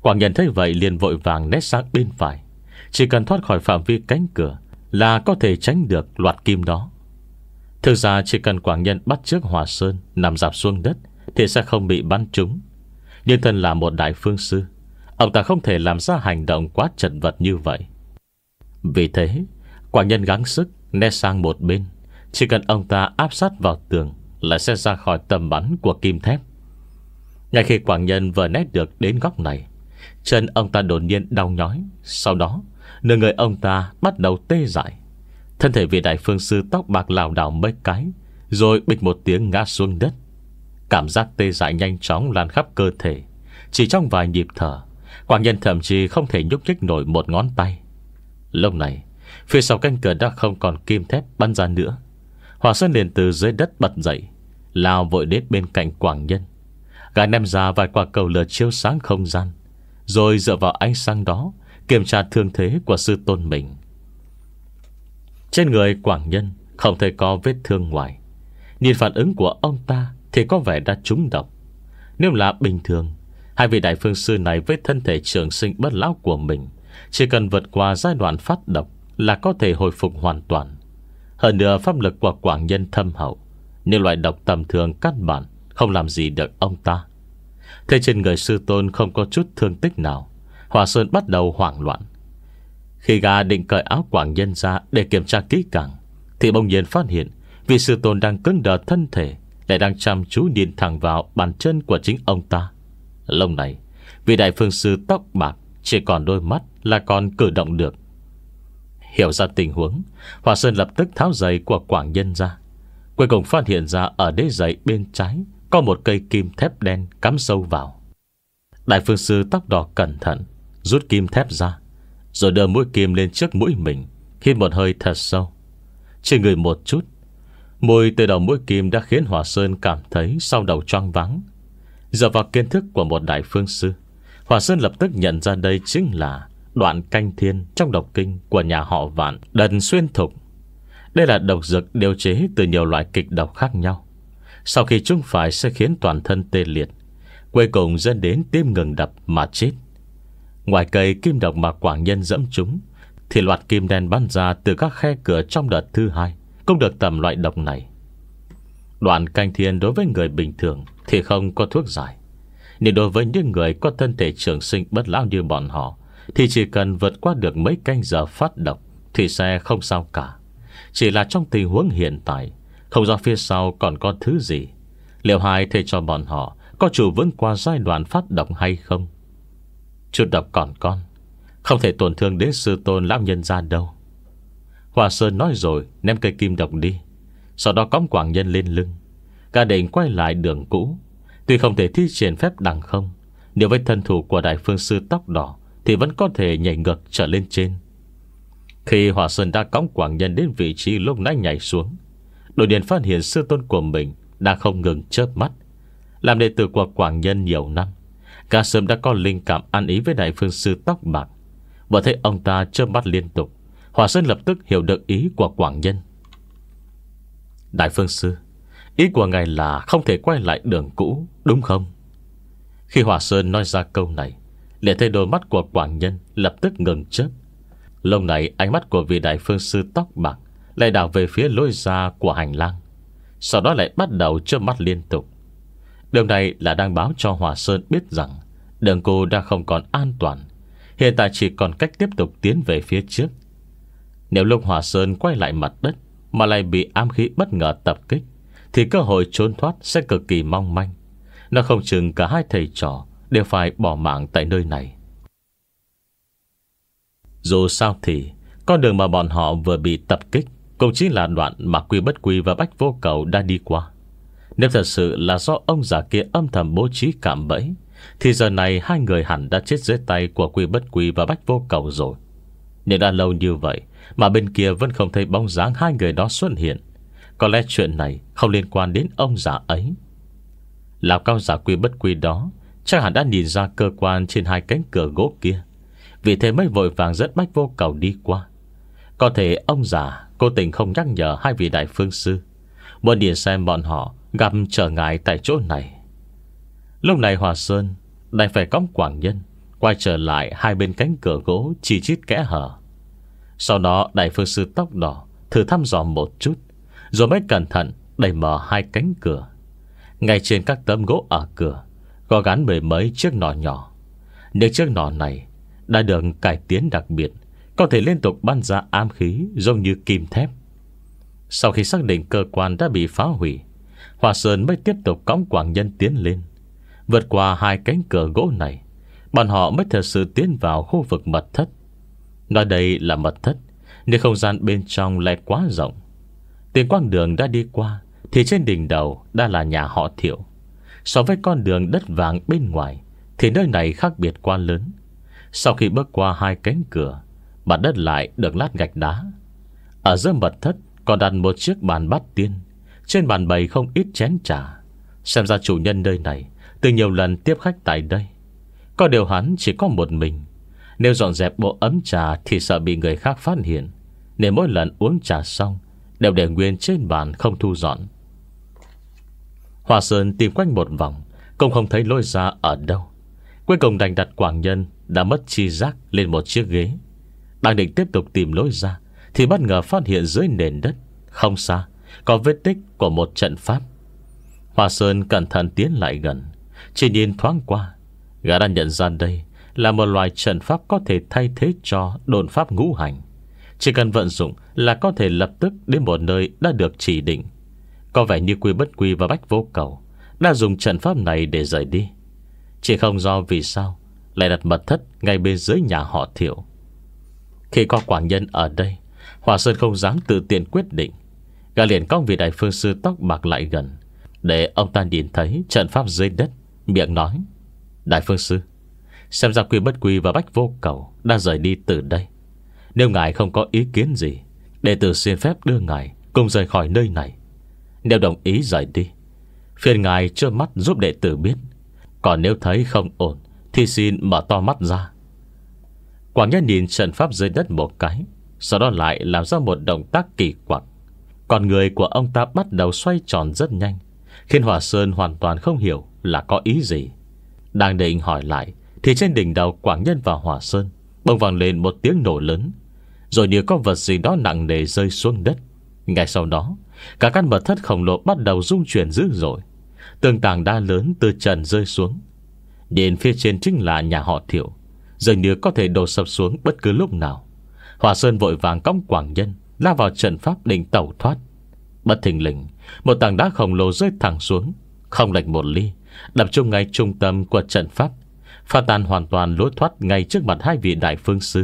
Quảng Nhân thấy vậy liền vội vàng né sang bên phải. Chỉ cần thoát khỏi phạm vi cánh cửa là có thể tránh được loạt kim đó. Thực ra chỉ cần Quảng Nhân bắt trước Hòa Sơn nằm dạp xuống đất thì sẽ không bị bắn trúng. Nhưng thân là một đại phương sư, ông ta không thể làm ra hành động quá chật vật như vậy. Vì thế Quảng Nhân gắng sức né sang một bên. Chỉ cần ông ta áp sát vào tường là sẽ ra khỏi tầm bắn của kim thép. Ngay khi Quảng Nhân vừa né được đến góc này, chân ông ta đột nhiên đau nhói. Sau đó nửa người ông ta bắt đầu tê dại. Thân thể vị đại phương sư tóc bạc lảo đảo mấy cái, rồi bịch một tiếng ngã xuống đất. Cảm giác tê dại nhanh chóng lan khắp cơ thể. Chỉ trong vài nhịp thở, Quảng Nhân thậm chí không thể nhúc nhích nổi một ngón tay. Lúc này phía sau cánh cửa đã không còn kim thép bắn ra nữa. Hòa Sơn liền từ dưới đất bật dậy, lao vội đến bên cạnh Quảng Nhân. Gã ném ra vài quả cầu lửa chiếu sáng không gian, rồi dựa vào ánh sáng đó kiểm tra thương thế của sư tôn mình. Trên người Quảng Nhân không thể có vết thương ngoài. Nhìn phản ứng của ông ta thì có vẻ đã trúng độc. Nếu là bình thường, hai vị đại phương sư này với thân thể trường sinh bất lão của mình chỉ cần vượt qua giai đoạn phát độc là có thể hồi phục hoàn toàn. Hơn nữa pháp lực của Quảng Nhân thâm hậu, nhưng loại độc tầm thường căn bản không làm gì được ông ta. Thế trên người sư tôn không có chút thương tích nào, Hòa Sơn bắt đầu hoảng loạn. Khi gã định cởi áo Quảng Nhân ra để kiểm tra kỹ càng, thì bỗng nhiên phát hiện vị sư tôn đang cứng đờ thân thể lại đang chăm chú nhìn thẳng vào bàn chân của chính ông ta. Lúc này vị đại phương sư tóc bạc chỉ còn đôi mắt là còn cử động được. Hiểu ra tình huống, Hòa Sơn lập tức tháo giày của Quảng Nhân ra. Cuối cùng phát hiện ra ở đế giày bên trái có một cây kim thép đen cắm sâu vào. Đại phương sư tóc đỏ cẩn thận rút kim thép ra, rồi đưa mũi kim lên trước mũi mình, hít một hơi thật sâu. Chỉ ngửi một chút, mùi từ đầu mũi kim đã khiến Hòa Sơn cảm thấy sau đầu choáng váng. Dựa vào kiến thức của một đại phương sư, Hòa Sơn lập tức nhận ra đây chính là đoạn canh thiên trong độc kinh của nhà họ Vạn, Đần Xuyên Thục. Đây là độc dược điều chế từ nhiều loại kịch độc khác nhau. Sau khi chúng phải sẽ khiến toàn thân tê liệt, cuối cùng dẫn đến tim ngừng đập mà chết. Ngoài cây kim độc mà Quảng Nhân dẫm chúng, thì loạt kim đen bắn ra từ các khe cửa trong đợt thứ hai cũng được tầm loại độc này. Đoạn canh thiên đối với người bình thường thì không có thuốc giải, nhưng đối với những người có thân thể trường sinh bất lão như bọn họ thì chỉ cần vượt qua được mấy canh giờ phát độc thì sẽ không sao cả. Chỉ là trong tình huống hiện tại, không rõ phía sau còn có thứ gì, liệu hai thầy cho bọn họ có chủ vững qua giai đoạn phát độc hay không. Chút độc còn con, không thể tổn thương đến sư tôn lão nhân ra đâu. Hòa Sơn nói rồi ném cây kim độc đi, sau đó cõng Quảng Nhân lên lưng. Cả định quay lại đường cũ. Tuy không thể thi triển phép đằng không, nếu với thân thủ của đại phương sư tóc đỏ thì vẫn có thể nhảy ngược trở lên trên. Khi Hòa Sơn đã cõng Quảng Nhân đến vị trí lúc nãy nhảy xuống, đột nhiên phát hiện sư tôn của mình đang không ngừng chớp mắt. Làm đệ tử của Quảng Nhân nhiều năm, cả sớm đã có linh cảm ăn ý với đại phương sư tóc bạc. Vừa thấy ông ta chớp mắt liên tục, Hòa Sơn lập tức hiểu được ý của Quảng Nhân. Đại phương sư, ý của ngài là không thể quay lại đường cũ, đúng không? Khi Hòa Sơn nói ra câu này, liền thấy đôi mắt của Quảng Nhân lập tức ngừng chớp. Lúc này ánh mắt của vị đại phương sư tóc bạc lại đảo về phía lối ra của hành lang, sau đó lại bắt đầu chớp mắt liên tục. Điều này là đang báo cho Hòa Sơn biết rằng đường cô đã không còn an toàn, hiện tại chỉ còn cách tiếp tục tiến về phía trước. Nếu lúc Hòa Sơn quay lại mặt đất mà lại bị ám khí bất ngờ tập kích, thì cơ hội trốn thoát sẽ cực kỳ mong manh. Nó không chừng cả hai thầy trò đều phải bỏ mạng tại nơi này. Dù sao thì con đường mà bọn họ vừa bị tập kích cũng chính là đoạn mà Quy Bất Quy và Bách Vô Cầu đã đi qua. Nếu thật sự là do ông già kia âm thầm bố trí cạm bẫy, thì giờ này hai người hẳn đã chết dưới tay của Quy Bất Quy và Bách Vô Cầu rồi. Nhưng đã lâu như vậy mà bên kia vẫn không thấy bóng dáng hai người đó xuất hiện. Có lẽ chuyện này không liên quan đến ông già ấy. Lão cao giả Quy Bất Quy đó chắc hẳn đã nhìn ra cơ quan trên hai cánh cửa gỗ kia, vì thế mới vội vàng dẫn Bách Vô Cầu đi qua. Có thể ông già cố tình không nhắc nhở hai vị đại phương sư, muốn nhìn xem bọn họ gặp trở ngại tại chỗ này. Lúc này Hòa Sơn đành phải cõng Quảng Nhân quay trở lại hai bên cánh cửa gỗ chi chít kẽ hở. Sau đó đại phương sư tóc đỏ thử thăm dò một chút, rồi mới cẩn thận đẩy mở hai cánh cửa. Ngay trên các tấm gỗ ở cửa có gắn mười mấy chiếc nỏ nhỏ. Những chiếc nỏ này đã được cải tiến đặc biệt, có thể liên tục bắn ra ám khí giống như kim thép. Sau khi xác định cơ quan đã bị phá hủy, Hòa Sơn mới tiếp tục cõng Quảng Nhân tiến lên. Vượt qua hai cánh cửa gỗ này, bọn họ mới thật sự tiến vào khu vực mật thất. Nói đây là mật thất, nhưng không gian bên trong lại quá rộng. Tiền quang đường đã đi qua thì trên đỉnh đầu đã là nhà họ Thiệu. So với con đường đất vàng bên ngoài thì nơi này khác biệt quá lớn. Sau khi bước qua hai cánh cửa, mặt đất lại được lát gạch đá. Ở giữa mật thất còn đặt một chiếc bàn bát tiên. Trên bàn bày không ít chén trà. Xem ra chủ nhân nơi này từng nhiều lần tiếp khách tại đây. Có điều hắn chỉ có một mình. Nếu dọn dẹp bộ ấm trà thì sợ bị người khác phát hiện, nên mỗi lần uống trà xong đều để nguyên trên bàn không thu dọn. Hòa Sơn tìm quanh một vòng cũng không thấy lối ra ở đâu. Cuối cùng đành đặt Quảng Nhân đã mất chi giác lên một chiếc ghế. Đang định tiếp tục tìm lối ra thì bất ngờ phát hiện dưới nền đất không xa có vết tích của một trận pháp. Hòa Sơn cẩn thận tiến lại gần, chỉ nhìn thoáng qua, gã đã nhận ra đây là một loại trận pháp có thể thay thế cho độn pháp ngũ hành. Chỉ cần vận dụng là có thể lập tức đến một nơi đã được chỉ định. Có vẻ như Quy Bất Quy và Bách Vô Cầu đã dùng trận pháp này để rời đi. Chỉ không do vì sao lại đặt mật thất ngay bên dưới nhà họ Thiệu. Khi có Quảng Nhân ở đây, Hòa Sơn không dám tự tiện quyết định. Gã liền cong vị đại phương sư tóc bạc lại gần, để ông ta nhìn thấy trận pháp dưới đất, miệng nói: Đại phương sư, xem ra Quy Bất Quy và Bách Vô Cầu đã rời đi từ đây. Nếu ngài không có ý kiến gì, đệ tử xin phép đưa ngài cùng rời khỏi nơi này. Nếu đồng ý rời đi, phiền ngài trơ mắt giúp đệ tử biết. Còn nếu thấy không ổn thì xin mở to mắt ra. Quảng Nhân nhìn trận pháp dưới đất một cái, sau đó lại làm ra một động tác kỳ quặc. Còn người của ông ta bắt đầu xoay tròn rất nhanh, khiến Hòa Sơn hoàn toàn không hiểu là có ý gì. Đang định hỏi lại thì trên đỉnh đầu Quảng Nhân và Hòa Sơn bỗng vang lên một tiếng nổ lớn, rồi như có vật gì đó nặng nề rơi xuống đất. Ngay sau đó, cả căn mật thất khổng lồ bắt đầu rung chuyển dữ dội. Tường tảng đá lớn từ trần rơi xuống. Nhìn phía trên chính là nhà họ Thiệu, dường như có thể đổ sập xuống bất cứ lúc nào. Hòa Sơn vội vàng cõng Quảng Nhân lao vào trận pháp định tẩu thoát. Bất thình lình, một tảng đá khổng lồ rơi thẳng xuống, không lệch một ly, đập trúng ngay trung tâm của trận pháp, phá tan hoàn toàn lối thoát ngay trước mặt hai vị đại phương sư.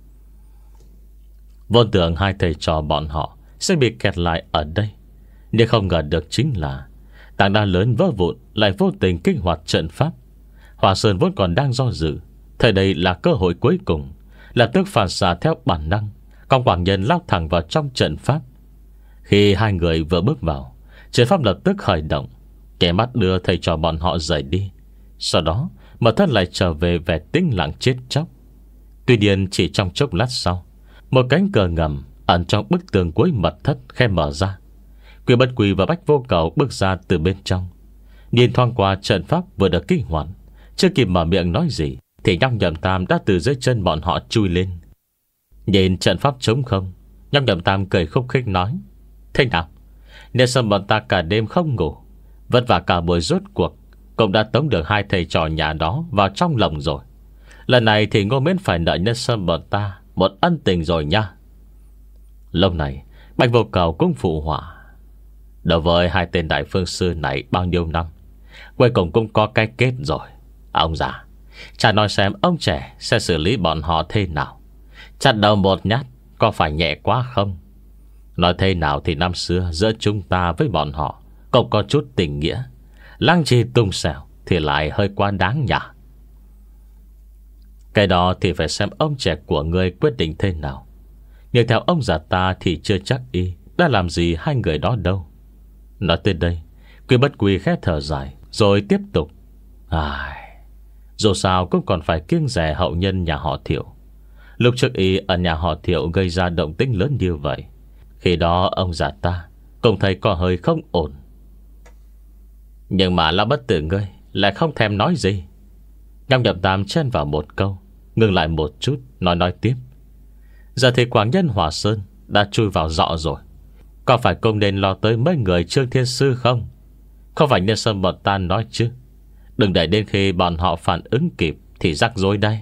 Vốn tưởng hai thầy trò bọn họ sẽ bị kẹt lại ở đây, nhưng không ngờ được chính là tảng đá lớn vỡ vụn lại vô tình kích hoạt trận pháp. Hòa Sơn vốn còn đang do dự, thời đây là cơ hội cuối cùng, lập tức phản xạ theo bản năng, con Quảng Nhân lao thẳng vào trong trận pháp. Khi hai người vừa bước vào, trận pháp lập tức khởi động, kẻ mắt đưa thầy trò bọn họ rời đi. Sau đó mật thất lại trở về vẻ tĩnh lặng chết chóc. Tuy nhiên chỉ trong chốc lát sau, một cánh cửa ngầm ẩn trong bức tường cuối mật thất khe mở ra. Quy Bất Quy và Bách Vô Cầu bước ra từ bên trong, nhìn thoáng qua trận pháp vừa được kích hoạt. Chưa kịp mở miệng nói gì thì Nhóc Nhậm Tam đã từ dưới chân bọn họ chui lên. Nhìn trận pháp trống không, Nhóc Nhậm Tam cười khúc khích nói: Thế nào, nếu sâm bọn ta cả đêm không ngủ, vất vả cả buổi rốt cuộc cũng đã tống được hai thầy trò nhà đó vào trong lòng rồi. Lần này thì Ngô Miễn phải nợ nhân sâm bọn ta một ân tình rồi nha. Lúc này Bạch Vô Cầu cũng phụ họa: Đối với hai tên đại phương sư này bao nhiêu năm, cuối cùng cũng có cái kết rồi. Ông già, chả nói xem ông trẻ sẽ xử lý bọn họ thế nào. Chặt đầu một nhát có phải nhẹ quá không? Nói thế nào thì năm xưa giữa chúng ta với bọn họ cũng có chút tình nghĩa, lăng trì tung xẻo thì lại hơi quá đáng nhỉ. Cái đó thì phải xem ông trẻ của ngươi quyết định thế nào. Nhưng theo ông già ta thì chưa chắc y đã làm gì hai người đó đâu. Nói tới đây, Quy Bất Quy khẽ thở dài, rồi tiếp tục: Ai, dù sao cũng còn phải kiêng dè hậu nhân nhà họ Thiệu. Lúc trước y ở nhà họ Thiệu gây ra động tĩnh lớn như vậy, khi đó ông già ta cũng thấy có hơi không ổn. Nhưng mà Lão Bất Tử ngươi lại không thèm nói gì. Nhóc Nhậm Tam chen vào một câu, ngừng lại một chút, nói nói tiếp. Giờ thì Quảng Nhân Hòa Sơn đã chui vào dọ rồi, có phải công nên lo tới mấy người Trương Thiên Sư không? Không phải nên Sơn bọn ta nói chứ. Đừng để đến khi bọn họ phản ứng kịp thì rắc rối đây.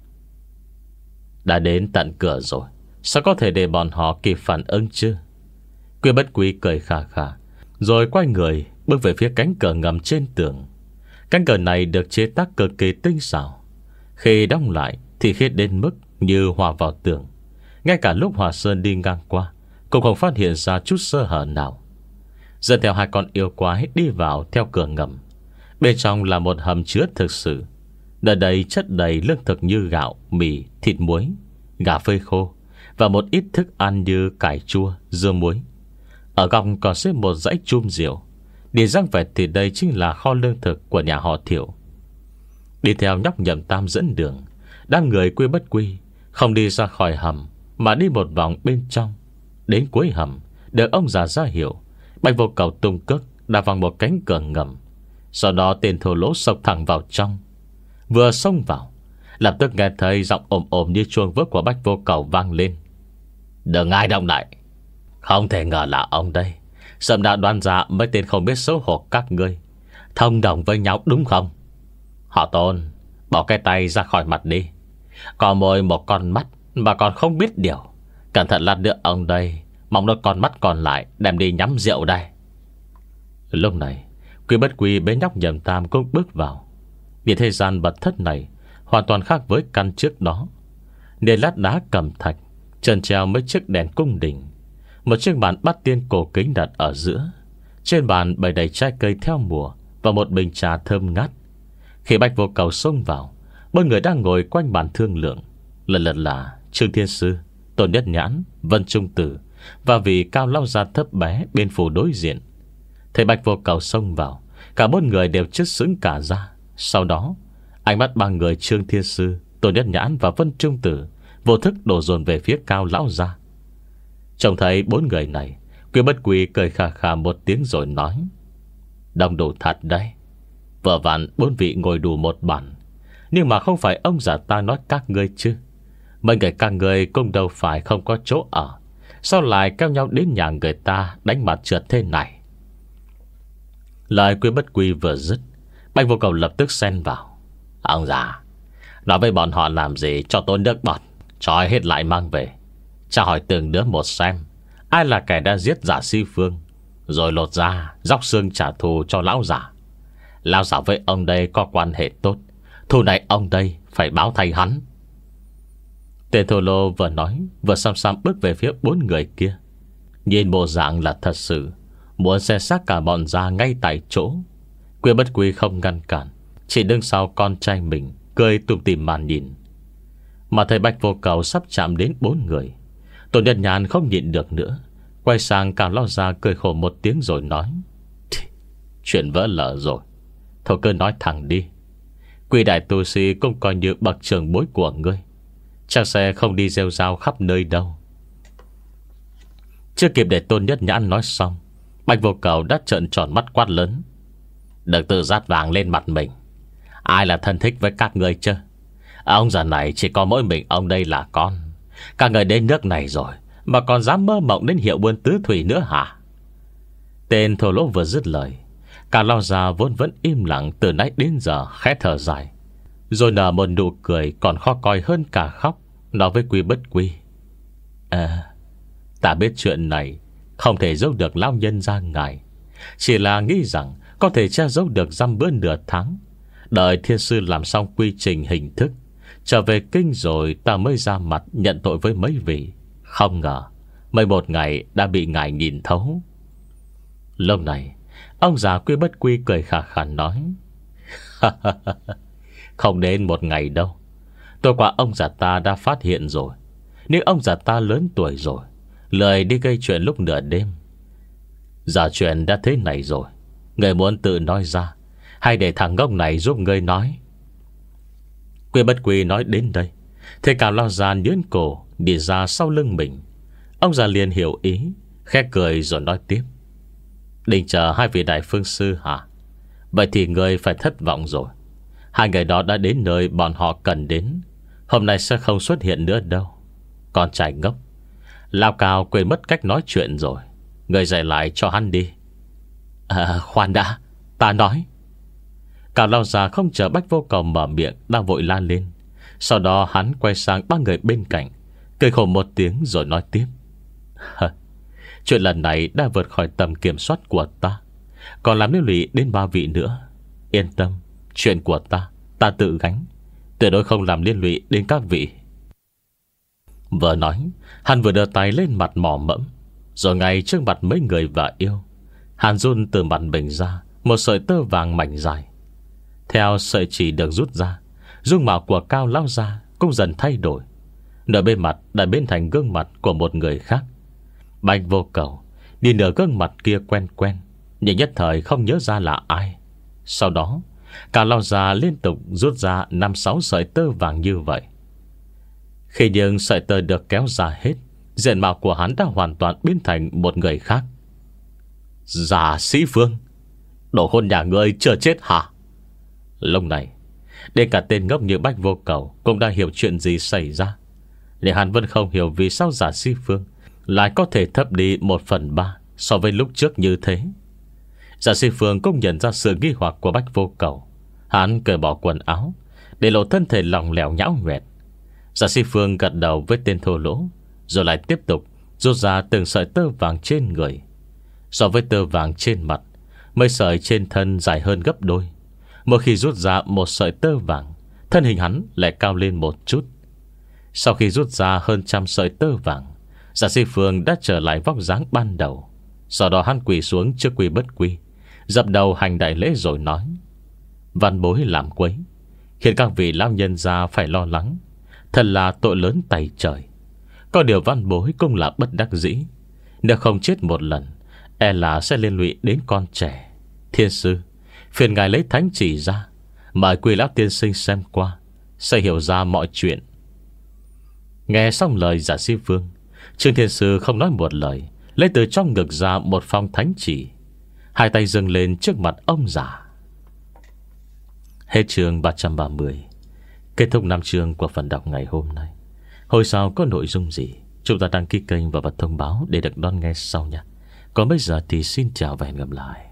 Đã đến tận cửa rồi, sao có thể để bọn họ kịp phản ứng chứ? Quy Bất Quy cười khà khà, rồi quay người bước về phía cánh cửa ngầm trên tường. Cánh cửa này được chế tác cực kỳ tinh xảo. Khi đóng lại thì khiết đến mức như hòa vào tường. Ngay cả lúc Hòa Sơn đi ngang qua cũng không phát hiện ra chút sơ hở nào. Dẫn theo hai con yêu quái đi vào theo cửa ngầm. Bên trong là một hầm chứa thực sự. Nơi đây chất đầy lương thực như gạo, mì, thịt muối, gà phơi khô và một ít thức ăn như cải chua, dưa muối. Ở góc còn xếp một dãy chum rượu. Đi răng vẹt thì đây chính là kho lương thực của nhà họ Thiệu. Đi theo nhóc Nhậm Tam dẫn đường, đám người Quy Bất Quy không đi ra khỏi hầm mà đi một vòng bên trong. Đến cuối hầm, được ông già ra hiệu, Bạch Vô Cầu tung cước đạp vào một cánh cửa ngầm. Sau đó tên thô lỗ sộc thẳng vào trong. Vừa xông vào, lập tức nghe thấy giọng ồm ồm như chuông vớt của Bạch Vô Cầu vang lên. Đừng ai động lại. Không thể ngờ là ông đây. Sớm đã đoán ra mấy tên không biết xấu hổ các ngươi thông đồng với nhau đúng không? Họ Tôn, bỏ cái tay ra khỏi mặt đi. Có mồi một con mắt mà còn không biết điều. Cẩn thận lát nữa ông đây mong đôi con mắt còn lại đem đi nhắm rượu đây. Lúc này Quy Bất Quy bế nhóc Nhậm Tam cũng bước vào. Địa thế gian vật thất này hoàn toàn khác với căn trước đó. Nền lát đá cẩm thạch, trần treo mấy chiếc đèn cung đình. Một chiếc bàn bát tiên cổ kính đặt ở giữa. Trên bàn bày đầy trái cây theo mùa và một bình trà thơm ngát. Khi Bạch Vô Cầu xông vào, bốn người đang ngồi quanh bàn thương lượng. Lần lượt là Trương Thiên Sư, Tôn Nhất Nhãn, Vân Trung Tử và vị cao lao gia thấp bé bên phủ đối diện. Thấy Bạch Vô Cầu xông vào, cả bốn người đều chết sững cả ra. Sau đó ánh mắt ba người Trương Thiên Sư, Tôn Nhất Nhãn và Vân Trung Tử vô thức đổ dồn về phía cao lão gia. Trông thấy bốn người này, Quy Bất Quy cười khà khà một tiếng rồi nói: đông đủ thật đấy. Vợ vặn bốn vị ngồi đủ một bàn. Nhưng mà không phải ông già ta nói các ngươi chứ. Mấy người các ngươi cũng đâu phải không có chỗ ở. Sao lại kéo nhau đến nhà người ta đánh mặt trượt thế này? Lời Quy Bất Quy vừa dứt, Bạch Vô Cầu lập tức xen vào: ông già, nói với bọn họ làm gì cho tôi nước bọt, trói hết lại mang về. Cha hỏi từng đứa một xem ai là kẻ đã giết Giả Si Phương, rồi lột ra róc xương trả thù cho lão giả. Lão giả với ông đây có quan hệ tốt, thù này ông đây phải báo thay hắn. Tên thô lô vừa nói vừa xăm xăm bước về phía bốn người kia. Nhìn bộ dạng là thật sự muốn xé xác cả bọn ra ngay tại chỗ. Quy Bất Quy không ngăn cản, chỉ đứng sau con trai mình cười tủm tỉm màn nhìn. Mà thấy Bạch Vô Cầu sắp chạm đến bốn người, Tôn Nhất Nhãn không nhịn được nữa, quay sang Cao lão gia cười khổ một tiếng rồi nói: chuyện vỡ lở rồi, thôi cứ nói thẳng đi. Quy đại tu sĩ cũng coi như bậc trưởng bối của ngươi, chắc sẽ không đi rêu rao khắp nơi đâu. Chưa kịp để Tôn Nhất Nhãn nói xong, Bạch Vô Cầu đã trợn tròn mắt quát lớn: đừng tự dát vàng lên mặt mình. Ai là thân thích với các ngươi chứ? Ông già này chỉ có mỗi mình ông đây là con. Các người đến nước này rồi mà còn dám mơ mộng đến hiệu buôn tứ thủy nữa hả? Tên thổ lỗ vừa dứt lời, cả lao già vốn vẫn im lặng từ nãy đến giờ khẽ thở dài, rồi nở một nụ cười còn khó coi hơn cả khóc, nói với Quy Bất Quy: À, ta biết chuyện này không thể giấu được lão nhân ra ngài, chỉ là nghĩ rằng có thể che giấu được dăm bữa nửa tháng, đợi thiên sư làm xong quy trình hình thức trở về kinh rồi ta mới ra mặt nhận tội với mấy vị. Không ngờ mấy một ngày đã bị ngài nhìn thấu. Lúc này ông già Quy Bất Quy cười khà khà nói: không đến một ngày đâu, tôi qua ông già ta đã phát hiện rồi. Nhưng ông già ta lớn tuổi rồi, lười đi gây chuyện lúc nửa đêm. Giờ chuyện đã thế này rồi, người muốn tự nói ra hay để thằng ngốc này giúp ngươi nói? Quy Bất Quy nói đến đây, thế Cao lao già nhướn cổ đi ra sau lưng mình. Ông già liền hiểu ý, khẽ cười rồi nói tiếp: định chờ hai vị đại phương sư hả? Vậy thì ngươi phải thất vọng rồi. Hai người đó đã đến nơi bọn họ cần đến. Hôm nay sẽ không xuất hiện nữa đâu. Con trai ngốc, Lao Cao quên mất cách nói chuyện rồi. Người dạy lại cho hắn đi. À khoan đã, ta nói. Cao Lao già không chờ Bách Vô Cầu mở miệng đang vội la lên. Sau đó hắn quay sang ba người bên cạnh, cười khổ một tiếng rồi nói tiếp. Chuyện lần này đã vượt khỏi tầm kiểm soát của ta, còn làm liên lụy đến ba vị nữa. Yên tâm, chuyện của ta ta tự gánh, tuyệt đối không làm liên lụy đến các vị. Vừa nói, hắn vừa đưa tay lên mặt mỏ mẫm. Rồi ngay trước mặt mấy người và yêu, hắn run từ mặt mình ra một sợi tơ vàng mảnh dài. Theo sợi chỉ được rút ra, dung mạo của Cao Lão gia cũng dần thay đổi. Nửa bên mặt đã biến thành gương mặt của một người khác. Bạch Vô Cầu nhìn nửa gương mặt kia quen quen, nhưng nhất thời không nhớ ra là ai. Sau đó Cao Lão gia liên tục rút ra năm sáu sợi tơ vàng như vậy. Khi những sợi tơ được kéo ra hết, diện mạo của hắn đã hoàn toàn biến thành một người khác. Giả Sĩ Phương, đồ hôn nhà ngươi chưa chết hả? Lúc này đến cả tên ngốc như Bách Vô Cầu cũng đã hiểu chuyện gì xảy ra. Nhưng hắn vẫn không hiểu vì sao Giả Sĩ Phương lại có thể thấp đi một phần ba so với lúc trước như thế. Giả Sĩ Phương cũng nhận ra sự nghi hoặc của Bách Vô Cầu. Hắn cởi bỏ quần áo để lộ thân thể lỏng lẻo nhão nhoẹt. Giả Sĩ Phương gật đầu với tên thô lỗ, rồi lại tiếp tục rút ra từng sợi tơ vàng trên người. So với tơ vàng trên mặt, mấy sợi trên thân dài hơn gấp đôi. Mỗi khi rút ra một sợi tơ vàng, thân hình hắn lại cao lên một chút. Sau khi rút ra hơn trăm sợi tơ vàng, Giả Sĩ Phương đã trở lại vóc dáng ban đầu. Sau đó hắn quỳ xuống trước Quy Bất Quy, dập đầu hành đại lễ rồi nói: Văn bối làm quấy, khiến các vị lão nhân gia phải lo lắng, thật là tội lớn tày trời. Có điều văn bối cũng là bất đắc dĩ, nếu không chết một lần, e là sẽ liên lụy đến con trẻ. Thiên sư, phiền ngài lấy thánh chỉ ra, mời Quy lão tiên sinh xem qua, sẽ hiểu ra mọi chuyện. Nghe xong lời Giả Sĩ Phương, Trương Thiên Sư không nói một lời, lấy từ trong ngực ra một phong thánh chỉ, hai tay dâng lên trước mặt ông già. Hết chương ba trăm ba mươi. Kết thúc năm chương của phần đọc ngày hôm nay. Hồi sau có nội dung gì, chúng ta đăng ký kênh và bật thông báo để được đón nghe sau nha. Còn bây giờ thì xin chào và hẹn gặp lại.